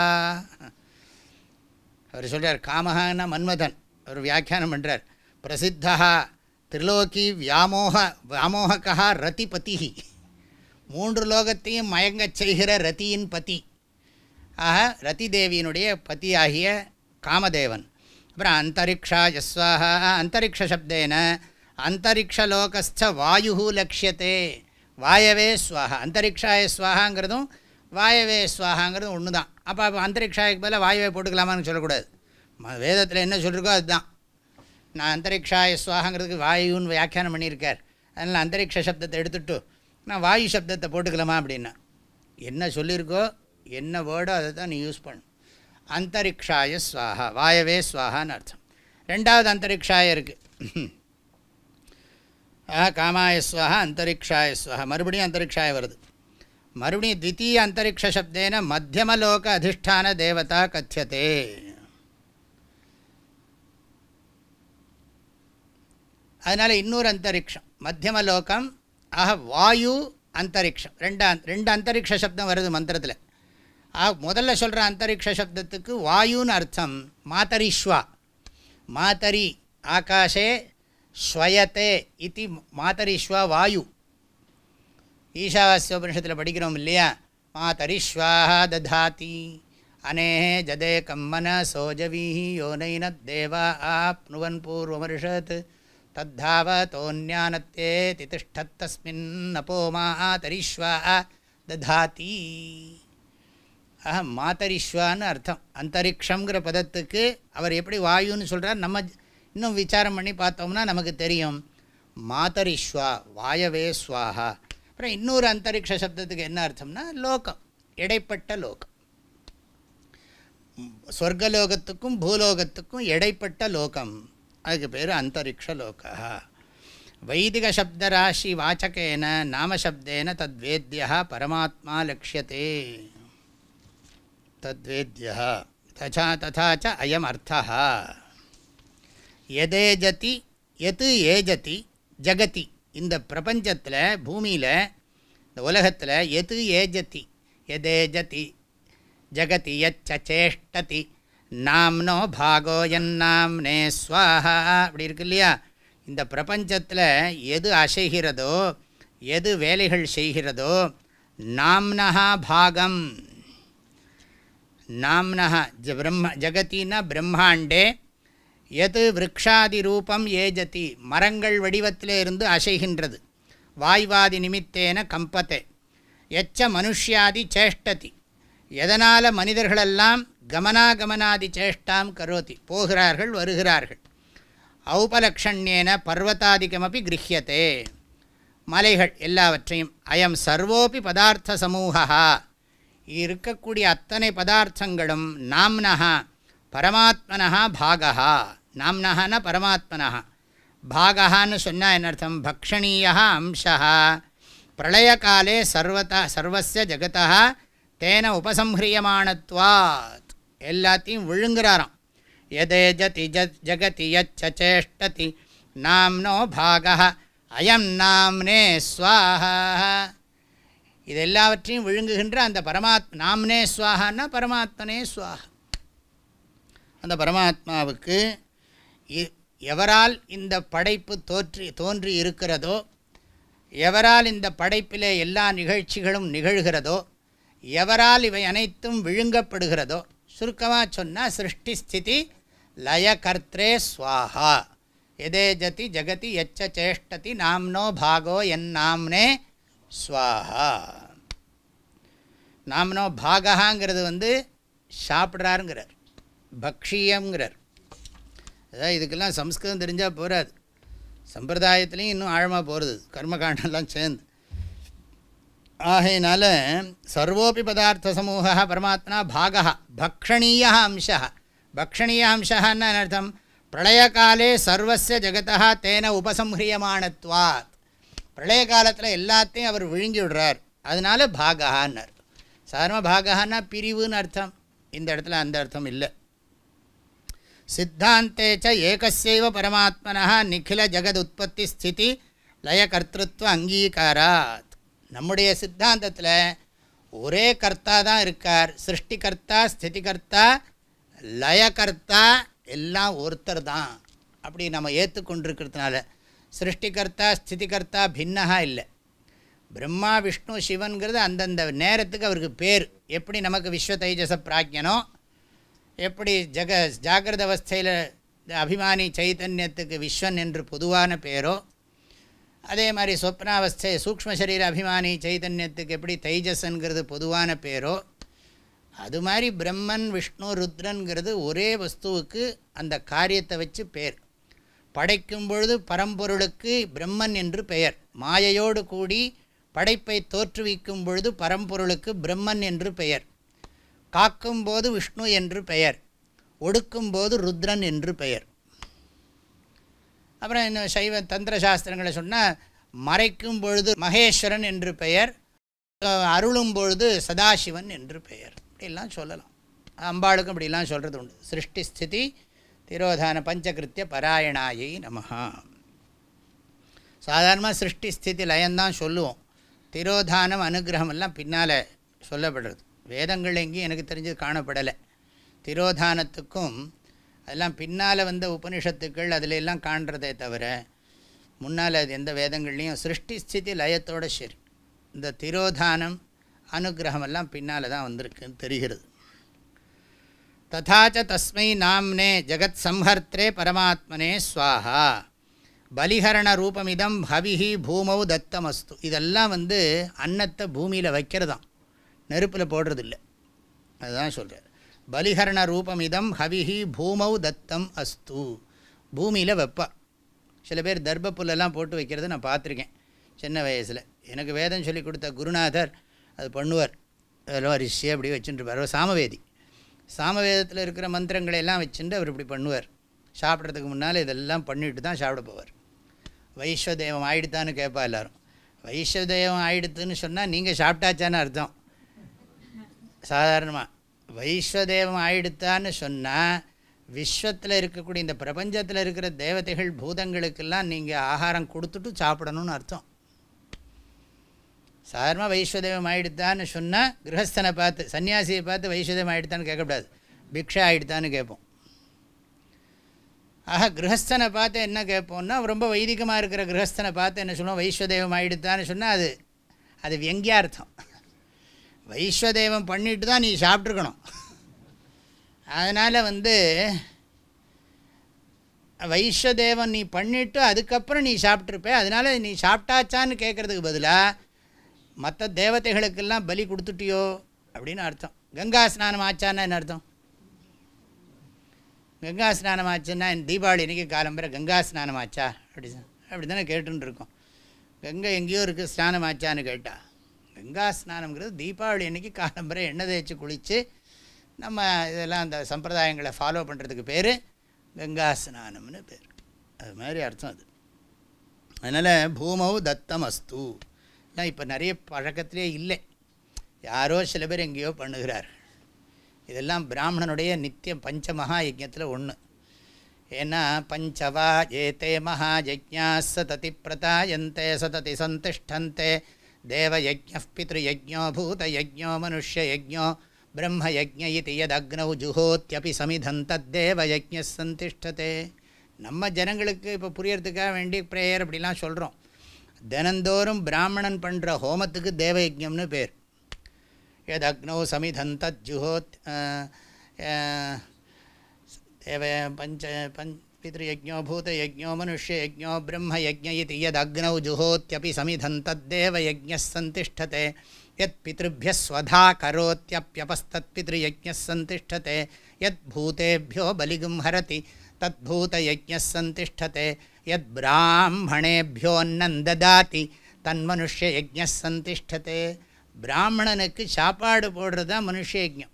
அவர் சொல்கிறார், காமஹான்னா மன்மதன். அவர் வியாக்கியானம் பண்ணுறார். பிரசித்தா திரிலோகி வியாமோக வியாமோகக்கா ரதிபதி. மூன்று லோகத்தையும் மயங்கச் செய்கிற ரதியின் பதி. ஆக ரதி தேவியினுடைய பதியாகிய காமதேவன். அப்புறம் அந்தரிக்ஷாய ஸ்வாஹா. அந்தரிக்ஷ சப்தேன அந்தரிக்ஷலோகஸ்த வாயு லக்ஷியத்தே. வாயவே ஸ்வாஹா. அந்தரிக்ஷாய ஸ்வாஹாங்கிறதும் வாயவே ஸ்வாஹாங்கிறதும் ஒன்று தான். அப்போ அப்போ அந்தரிக்ஷாய்க்கு பதிலாக வாயுவை போட்டுக்கலாமான்னு சொல்லக்கூடாது. வேதத்தில் என்ன சொல்லியிருக்கோ அதுதான். நான் அந்தரிக்ஷாய ஸ்வாஹாங்கிறதுக்கு வாயுன்னு வியாக்கியானம் பண்ணியிருக்கார். அதனால் அந்தரிக்ஷ சப்தத்தை எடுத்துட்டு நான் வாயு சப்தத்தை போட்டுக்கலாமா அப்படின்னா, என்ன சொல்லியிருக்கோ என்ன வேர்டோ அதை தான் நீ யூஸ் பண்ணு. அந்தரிக்ஷாய ஸ்வாஹா, வாயவே ஸ்வாஹான்னு அர்த்தம். ரெண்டாவது அந்தரிக்ஷாய இருக்குது. ஆஹா காமாய ஸ்வாஹா அந்தரிக்ஷாய ஸ்வாஹா. மறுபடியும் அந்தரிக்ஷாய வருது. மறுபடியும் த்விதீய அந்தரிக்ஷ சப்தேன மத்தியமலோக அதிஷ்டான தேவதா கத்தியதே. அதனால் இன்னொரு அந்தரிக்ஷம் மத்தியமலோகம். ஆக வாயு அந்தரிக்ஷம். ரெண்டு ரெண்டு அந்தரிக்ஷ சப்தம் வருது மந்திரத்தில். ஆ முதல்ல சொல்கிற அந்தரிக்ஷ சப்தத்துக்கு வாயுன்னு அர்த்தம். மாதரிஸ்வா. மாதரி ஆகாஷே ஸ்வயத்தே இது மாதரிஸ்வா வாயு. ஈஷாவாஸ்யோபனிஷத்தில் படிக்கிறோம் இல்லையா. மாதரிஸ்வாஹா ததாதி அனேஹே ஜதே கம்மன சோஜவீஹி யோனைன தேவா ஆப்னுவன் பூர்வமர்ஷத் தத்தாவதோன்யானத்தே திதிஷ்டத்தஸ்மின் நபோ மாதரிஷ்வா ததாதி. ஆஹா, மாதரிஷ்வான்னு அர்த்தம். அந்தரிக்ஷங்கிற பதத்துக்கு அவர் எப்படி வாயுன்னு சொல்கிறார், நம்ம இன்னும் விசாரம் பண்ணி பார்த்தோம்னா நமக்கு தெரியும். மாதரிஷ்வா வாயவே ஸ்வாஹா. அப்புறம் இன்னொரு அந்தரிக்ஷ சப்தத்துக்கு என்ன அர்த்தம்னா லோகம், இடைப்பட்ட லோகம். சொர்க்கலோகத்துக்கும் பூலோகத்துக்கும் இடைப்பட்ட லோகம், அதுக்கு பேர் அந்தரிக்ஷ லோகா. வைதிக சப்தராசி வாச்சகேன நாமசப்தேன தத்வேத்யா பரமாத்மா லக்ஷ்யதே. தத்வேத்யா ததா ததா ச அயம் அர்த்தः. யதேஜதி யத் ஏஜதி ஜகதி, இந்த பிரபஞ்சத்தில் பூமியில் இந்த உலகத்தில் எது ஏஜதி எதேஜதி ஜகதி யச்சேஷ்டதி நாம்னோ பாகோ என்னாம்னே ஸ்வாஹா. அப்படி இருக்கு இல்லையா? இந்த பிரபஞ்சத்தில் எது அசைகிறதோ, எது வேலைகள் செய்கிறதோ, நாம்னஹா பாகம். நாம்னஹா பிரம்ம ஜகத்தின்னா பிரம்மாண்டே எது விரக்ஷாதி ரூபம் ஏஜதி, மரங்கள் வடிவத்திலே இருந்து அசைகின்றது. வாய்வாதி நிமித்தேன கம்பத்தே எச்ச மனுஷ்யாதி சேஷ்டதி, எதனால் மனிதர்களெல்லாம் கமனாகமனாதி சேஷ்டாம் கரோதி, போகிறார்கள் வருகிறார்கள். ஔபலக்ஷண்யேன பர்வதாதிகமபி கிரஹ்யத்தே, மலைகள் எல்லாவற்றையும். அயம் சர்வோபி பதார்த்த சமூகா, இருக்கக்கூடிய அத்தனை பதார்த்தங்களும் நாம்னஹா பரமாத்மனஹா பாகா. நாம்னஹான பரமாத்மனா, பாகான்னு சொன்னால் என்ன அர்த்தம்? பக்ஷணீயா அம்சா. பிரளய காலே சர்வதா சர்வஸ்ய ஜகதா தேன உபசம்ஹ்ரியமானத்வாத், எல்லாத்தையும் விழுங்குறாராம். யதேஜதி ஜகதி யச்சேஷ்டதி நாம்னோ பாகா அயம் நாம்னே ஸ்வாஹா. இது எல்லாவற்றையும் விழுங்குகின்ற அந்த பரமாத் நாம்னே ஸ்வாஹான்னா பரமாத்மனே ஸ்வாஹா. அந்த பரமாத்மாவுக்கு எவரால் இந்த படைப்பு தோற்றி தோன்றி இருக்கிறதோ, எவரால் இந்த படைப்பிலே எல்லா நிகழ்ச்சிகளும் நிகழ்கிறதோ, எவரால் இவை அனைத்தும் விழுங்கப்படுகிறதோ, சுருக்கமாக சொன்னால் சிருஷ்டி ஸ்திதி லயகர்த்ரே ஸ்வாஹா. எதேஜதி ஜகதி யச்ச சேஷ்டதி நாம்னோ பாகோ என் நாம்னே ஸ்வாஹா. நாம்னோ பாகாங்கிறது வந்து சாப்பிட்றாருங்கிறார், பக்ஷியங்கிறார். அதாவது இதுக்கெல்லாம் சம்ஸ்கிருதம் தெரிஞ்சால் போகாது, சம்பிரதாயத்துலேயும் இன்னும் ஆழமாக போகிறது, கர்மகாண்டெல்லாம் சேர்ந்து. ஆகையினால சர்வோபி பதார்த்த சமூக பரமாத்மா பாகா பக்ஷணீய அம்சா. பக்ஷணீய அம்சன்னா அர்த்தம்? பிரளய காலே சர்வஸ்ய ஜகதா தேன உபசம்ஹ்ரியமானத்வாத். பிரளய காலத்தில் எல்லாத்தையும் அவர் விழுங்கி விடுறார், அதனால பாகான்னார். சாதாரண பாகான்னா பிரிவுன்னு அர்த்தம், இந்த இடத்துல அந்த அர்த்தம் இல்லை. சித்தாந்தே ச ஏகஸ்யைவ பரமாத்மனः நிখিல ஜகத் உற்பத்தி ஸ்திதி லயகர்த்திருவ அங்கீகாராத். நம்முடைய சித்தாந்தத்தில் ஒரே கர்த்தா தான் இருக்கார், சிருஷ்டிகர்த்தா ஸ்திதிகர்த்தா லயகர்த்தா எல்லாம் ஒருத்தர் தான். அப்படி நம்ம ஏற்றுக்கொண்டிருக்கிறதுனால சிருஷ்டிகர்த்தா ஸ்திதிகர்த்தா பின்னஹா இல்லை. பிரம்மா விஷ்ணு சிவன்கிறது அந்தந்த நேரத்துக்கு அவருக்கு பேர். எப்படி நமக்கு விஸ்வ தைஜச பிராஜ்யனோ, எப்படி ஜக ஜாகிரத அவஸ்தையில் அபிமானி சைத்தன்யத்துக்கு விஸ்வன் என்று பொதுவான பேரோ, அதே மாதிரி சொப்னாவஸ்தை சூக்ஷ்ம சரீர அபிமானி சைதன்யத்துக்கு எப்படி தைஜஸ்ங்கிறது பொதுவான பேரோ, அது மாதிரி பிரம்மன் விஷ்ணு ருத்ரன்கிறது ஒரே வஸ்துவுக்கு அந்த காரியத்தை வச்சு பேர். படைக்கும் பொழுது பரம்பொருளுக்கு பிரம்மன் என்று பெயர், மாயையோடு கூடி படைப்பை தோற்றுவிக்கும் பொழுது பரம்பொருளுக்கு பிரம்மன் என்று பெயர், காக்கும்போது விஷ்ணு என்று பெயர், ஒடுக்கும்போது ருத்ரன் என்று பெயர். அப்புறம் இன்னும் சைவ தந்திர சாஸ்திரங்களை சொன்னால் மறைக்கும் பொழுது மகேஸ்வரன் என்று பெயர், அருளும் பொழுது சதாசிவன் என்று பெயர். இப்படிலாம் சொல்லலாம். அம்பாளுக்கும் இப்படிலாம் சொல்கிறது உண்டு. சிருஷ்டி ஸ்திதி திரோதான பஞ்சகிருத்திய பராயணாயை நமஹா. சாதாரணமாக சிருஷ்டி ஸ்திதி லயந்தான் சொல்லுவோம், திரோதானம் அனுகிரகம் எல்லாம் பின்னால் சொல்லப்படுறது. வேதங்கள் எங்கேயும் எனக்கு தெரிஞ்சது காணப்படலை. திரோதானத்துக்கும் அதெல்லாம் பின்னால் வந்த உபனிஷத்துக்கள் அதில் எல்லாம் காண்றதே தவிர முன்னால் அது எந்த வேதங்கள்லேயும் சிருஷ்டி ஸ்திதி லயத்தோடு சரி. இந்த திரோதானம் அனுகிரகமெல்லாம் பின்னால் தான் வந்திருக்குன்னு தெரிகிறது. ததாச்ச தஸ்மை நாம்னே ஜகத் சம்ஹர்த்ரே பரமாத்மனே ஸ்வாஹா. பலிஹரண ரூபமிதம் ஹவிஹி பூமௌ தத்தமஸ்து. இதெல்லாம் வந்து அன்னத்தை பூமியில் வைக்கிறதாம், நெருப்பில் போடுறதில்லை. அதுதான் சொல்கிறார். பலிஹரண ரூபமிதம் ஹவிஹி பூமௌ தத்தம் அஸ்து. பூமியில் வைப்பா. சில பேர் தர்ப புல்லெல்லாம் போட்டு வைக்கிறத நான் பார்த்துருக்கேன் சின்ன வயசில். எனக்கு வேதம் சொல்லி கொடுத்த குருநாதர் அது பண்ணுவார். அதெல்லாம் ரிஷி அப்படி வச்சுட்டுருப்பார். அவர் சாமவேதி. சாமவேதத்தில் இருக்கிற மந்திரங்களை எல்லாம் வச்சுட்டு அவர் இப்படி பண்ணுவார். சாப்பிட்றதுக்கு முன்னால் இதெல்லாம் பண்ணிட்டு தான் சாப்பிட போவார். வைஸ்வதேவம் ஆயிடுத்தான்னு கேட்பா எல்லோரும். வைஸ்வதேவம் ஆயிடுத்துன்னு சொன்னால் நீங்கள் சாப்பிட்டாச்சான்னு அர்த்தம். சாதாரணமாக வைஸ்வதேவம் ஆயிடுத்தான்னு சொன்னால் விஸ்வத்தில் இருக்கக்கூடிய இந்த பிரபஞ்சத்தில் இருக்கிற தேவதைகள் பூதங்களுக்கெல்லாம் நீங்கள் ஆகாரம் கொடுத்துட்டு சாப்பிடணும்னு அர்த்தம். சாதாரணமாக வைஸ்வதேவம் ஆயிடுத்தான்னு சொன்னால் கிரகஸ்தனை பார்த்து, சன்னியாசியை பார்த்து வைஸ்வதேவம் ஆயிடுத்தான்னு கேட்கக்கூடாது, பிக்ஷை ஆயிடுத்தான்னு கேட்போம். ஆக கிரகஸ்தனை பார்த்து என்ன கேட்போம்னா, ரொம்ப வைதிகமாக இருக்கிற கிரகஸ்தனை பார்த்து என்ன சொல்லுவோம், வைஸ்வதேவம் ஆயிடுத்தான்னு சொன்னால் அது அது வியங்கியார்த்தம். வைஸ்வதேவம் பண்ணிட்டு தான் நீ சாப்பிட்ருக்கணும். அதனால் வந்து வைஸ்வதேவன் நீ பண்ணிவிட்டு அதுக்கப்புறம் நீ சாப்பிட்ருப்பே. அதனால் நீ சாப்பிட்டாச்சான்னு கேட்குறதுக்கு பதிலாக மற்ற தேவதைகளுக்கெல்லாம் பலி கொடுத்துட்டியோ அப்படின்னு அர்த்தம். கங்கா ஸ்நானம் ஆச்சான்னா என்ன அர்த்தம்? கங்கா ஸ்நானம் ஆச்சுன்னா தீபாவளி இன்றைக்கி காலம்பரை கங்கா ஸ்நானம் ஆச்சா அப்படி அப்படி தானே கேட்டுன்னு இருக்கோம். கங்கை எங்கேயோ இருக்குது, ஸ்நானம் ஆச்சான்னு கேட்டால் கங்கா ஸ்நானம்ங்கிறது தீபாவளி அன்றைக்கி காலம்பரை எண்ணெய் தேய்ச்சி குளித்து நம்ம இதெல்லாம் அந்த சம்பிரதாயங்களை ஃபாலோ பண்ணுறதுக்கு பேர் கங்கா ஸ்நானம்னு பேர். அது மாதிரி அர்த்தம் அது. அதனால் பூமௌ தத்தம் அஸ்து எல்லாம் இப்போ நிறைய பழக்கத்திலே இல்லை. யாரோ சில பேர் எங்கேயோ பண்ணுகிறார். இதெல்லாம் பிராமணனுடைய நித்திய பஞ்ச மகா யஜ்ஞத்தில் ஒன்று. ஏன்னா பஞ்சவா ஏதே மகா யஜ்ஞா சததி பிரதாயந்தே சததி சந்திஷ்டந்தே தேவயஜ்ஞ பித்ருயஜ்ஞோ பூதயஜ்ஞோ மனுஷ்யயஜ்ஞோ பிரம்மயஜ்ஞ இதி யதக்னௌ ஜுஹோத்யபி சமிதம் தத்தேவயஜ்ஞ சந்திஷ்டதே. நம்ம ஜனங்களுக்கு இப்போ புரியறதுக்காக வேண்டி ப்ரேயர் அப்படிலாம் சொல்கிறோம். தினந்தோறும் பிராமணன் பண்ணுற ஹோமத்துக்கு தேவயஜ்ஞம்னு பேர். யதக்னௌ சமிதம் தத் ஜுஹோத் தேவ பஞ்ச பஞ் பித்ருயஜ்ஞோ பூதயஜ்ஞோ மனுஷ்யயஜ்ஞோ பிரம்மயஜ்ஞ இதி யதக்னௌ ஜுஹோத்யபி சமிதம் தத்தேவயஜ்ஞ சந்திஷ்டதே. யத் பித்ருभ्यः ஸ்வதா கரோத்யப்யபஸ்தத் பித்ருயஜ்ஞः சந்திஷ்டதே. யத் பூதேभ्यो பலிகும் ஹரதி தத் பூதயஜ்ஞः சந்திஷ்டதே. யத் பிராமணேभ्योऽன்னம் ததாதி தன்மனுஷ்யயஜ்ஞः சந்திஷ்டதே. பிராமணனுக்கு சாப்பாடு போடுறது தான் மனுஷ்யயஜ்ஞம்.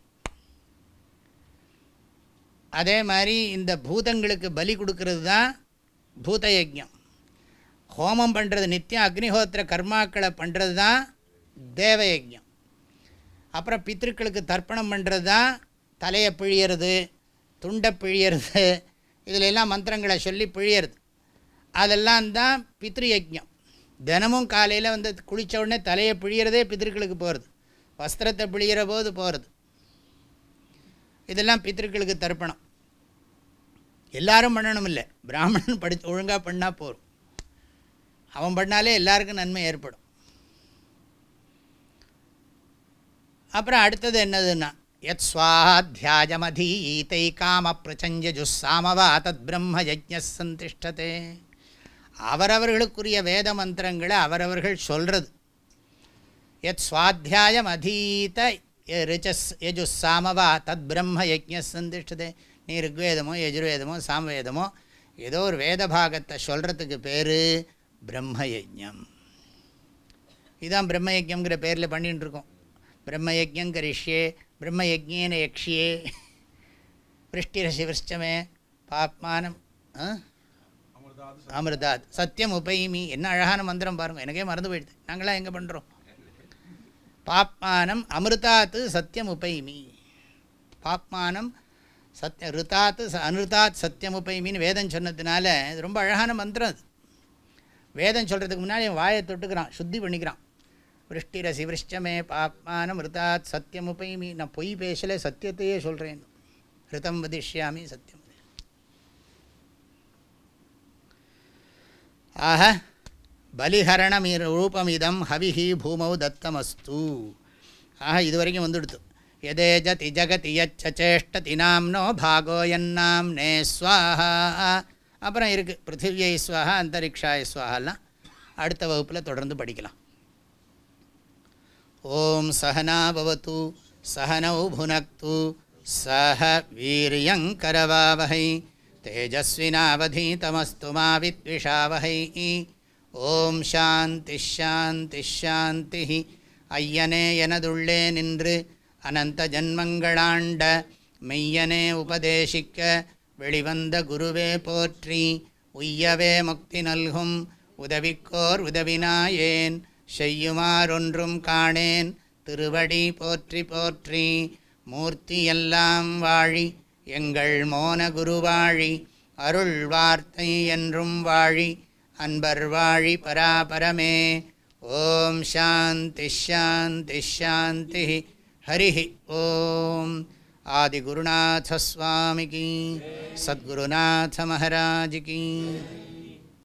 அதே மாதிரி இந்த பூதங்களுக்கு பலி கொடுக்கறது தான் பூதயஜ்ஞம். ஹோமம் பண்ணுறது நித்தியம் அக்னிஹோத்திர கர்மாக்களை பண்ணுறது தான் தேவயஜ்ஞம். அப்புறம் பித்ருக்களுக்கு தர்ப்பணம் பண்ணுறது தான் தலையை பிழியறது, துண்டை பிழியறது, இதில் எல்லாம் மந்திரங்களை சொல்லி பிழியறது. அதெல்லாம் தான் பித்ருயஜ்ஞம். தினமும் காலையில் வந்து குளித்த உடனே தலையை பிழியறதே பித்ருக்களுக்கு போகிறது, வஸ்திரத்தை பிழிகிற போது போகிறது. இதெல்லாம் பித்ருக்களுக்கு தர்ப்பணம். எல்லாரும் பண்ணணும் இல்லை, பிராமணன் படி ஒழுங்காக பண்ணால் போகும். அவன் பண்ணாலே எல்லாருக்கும் நன்மை ஏற்படும். அப்புறம் அடுத்தது என்னதுன்னா, யத் ஸ்வாத்யாயமதீதை காம பிரச்சஞ்சஜுஸ்ஸாமவா தத் பிரம்ம யஜ்ஞ சந்திஷ்டதே. அவரவர்களுக்குரிய வேத மந்திரங்களை அவரவர்கள் சொல்கிறது. யத் ஸ்வாத்தியாயம் அதீத ரிச்சஸ் யஜுஸ்ஸாமவா தத் பிரம்ம யஜ்ஞ சந்திஷ்டதே. நீ ருக்வேதமோ யஜுர்வேதமோ சாமவேதமோ ஏதோ ஒரு வேத பாகத்தை சொல்கிறதுக்கு பேர் பிரம்மயஜ்ஞம். இதுதான் பிரம்மயஜ்ஞங்கிற பேரில் பண்ணிகிட்டு இருக்கோம். பிரம்மயஜ்ஞம் கரிஷ்யே பிரம்மயஜ்ஞேன யக்ஷியே விருஷ்டிரசி விருஷ்டமே பாப்மானம் அமிர்தாத் சத்தியம் உபைமி. என்ன அழகான மந்திரம் பாருங்கள், எனக்கே மறந்து போயிடுது. நாங்களாம் எங்கே பண்ணுறோம்? பாப்மானம் அமிர்தாத்து சத்தியம் உபைமி. பாப்மானம் சத்ய ரிதாத்து அனிருதாத் சத்தியம் உபைமின்னு வேதம் சொன்னதுனால இது ரொம்ப அழகான மந்திரம். அது வேதம் சொல்கிறதுக்கு முன்னாடி என் வாயை தொட்டுக்கிறான், சுத்தி பண்ணிக்கிறான். விருஷ்டிரசி விருஷ்டமே பாப்மானம் ரிதாத் சத்தியம் உபைமி. நான் பொய் பேசலை, சத்தியத்தையே சொல்கிறேன். ரிதம் வதிஷ்யாமி சத்தியம். ஆஹ பலிஹரணம் ரூபமிதம் ஹவிஹி பூமௌ தத்தமஸ்து. ஆஹ இது வரைக்கும் வந்துடுத்து. யதேஜதி ஜகதி யச்சேஷ்டதி நாம்னோ பாகோ யன்னாம்னே ஸ்வாஹா. அப்புறம் இருக்குது பிருத்திவியை ஸ்வாஹா அந்தரிக்ஷாய ஸ்வாஹாலாம் அடுத்த வகுப்பில் தொடர்ந்து படிக்கலாம். ஓம் சஹனா பவது சஹனௌ புனக்து சஹ வீரியங்கரவாவஹை தேஜஸ்வினாவதீதமஸ்து மா வித்விஷாவஹை. ஓம் சாந்தி ஷாந்தி ஷாந்தி. ஐயனே எனதுள்ளே நின்று அனந்த ஜன்மங்களாண்ட மெய்யனே உபதேசிக்க வெளிவந்த குருவே போற்றி. உய்யவே முக்தி நல்கும் உதவிக்கோர் உதவினாயேன் செய்யுமாறொன்றும் காணேன் திருவடி போற்றி போற்றி. மூர்த்தியெல்லாம் வாழி எங்கள் மோன குருவாழி அருள் வார்த்தை என்றும் வாழி அன்பர் வாழி பராபரமே. ஓம் சாந்தி ஷாந்தி ஷாந்தி. ஹரி ஓம். ஆதிகுருநாத ஸ்வாமிகி சத்குருநாத மகாராஜ் கி.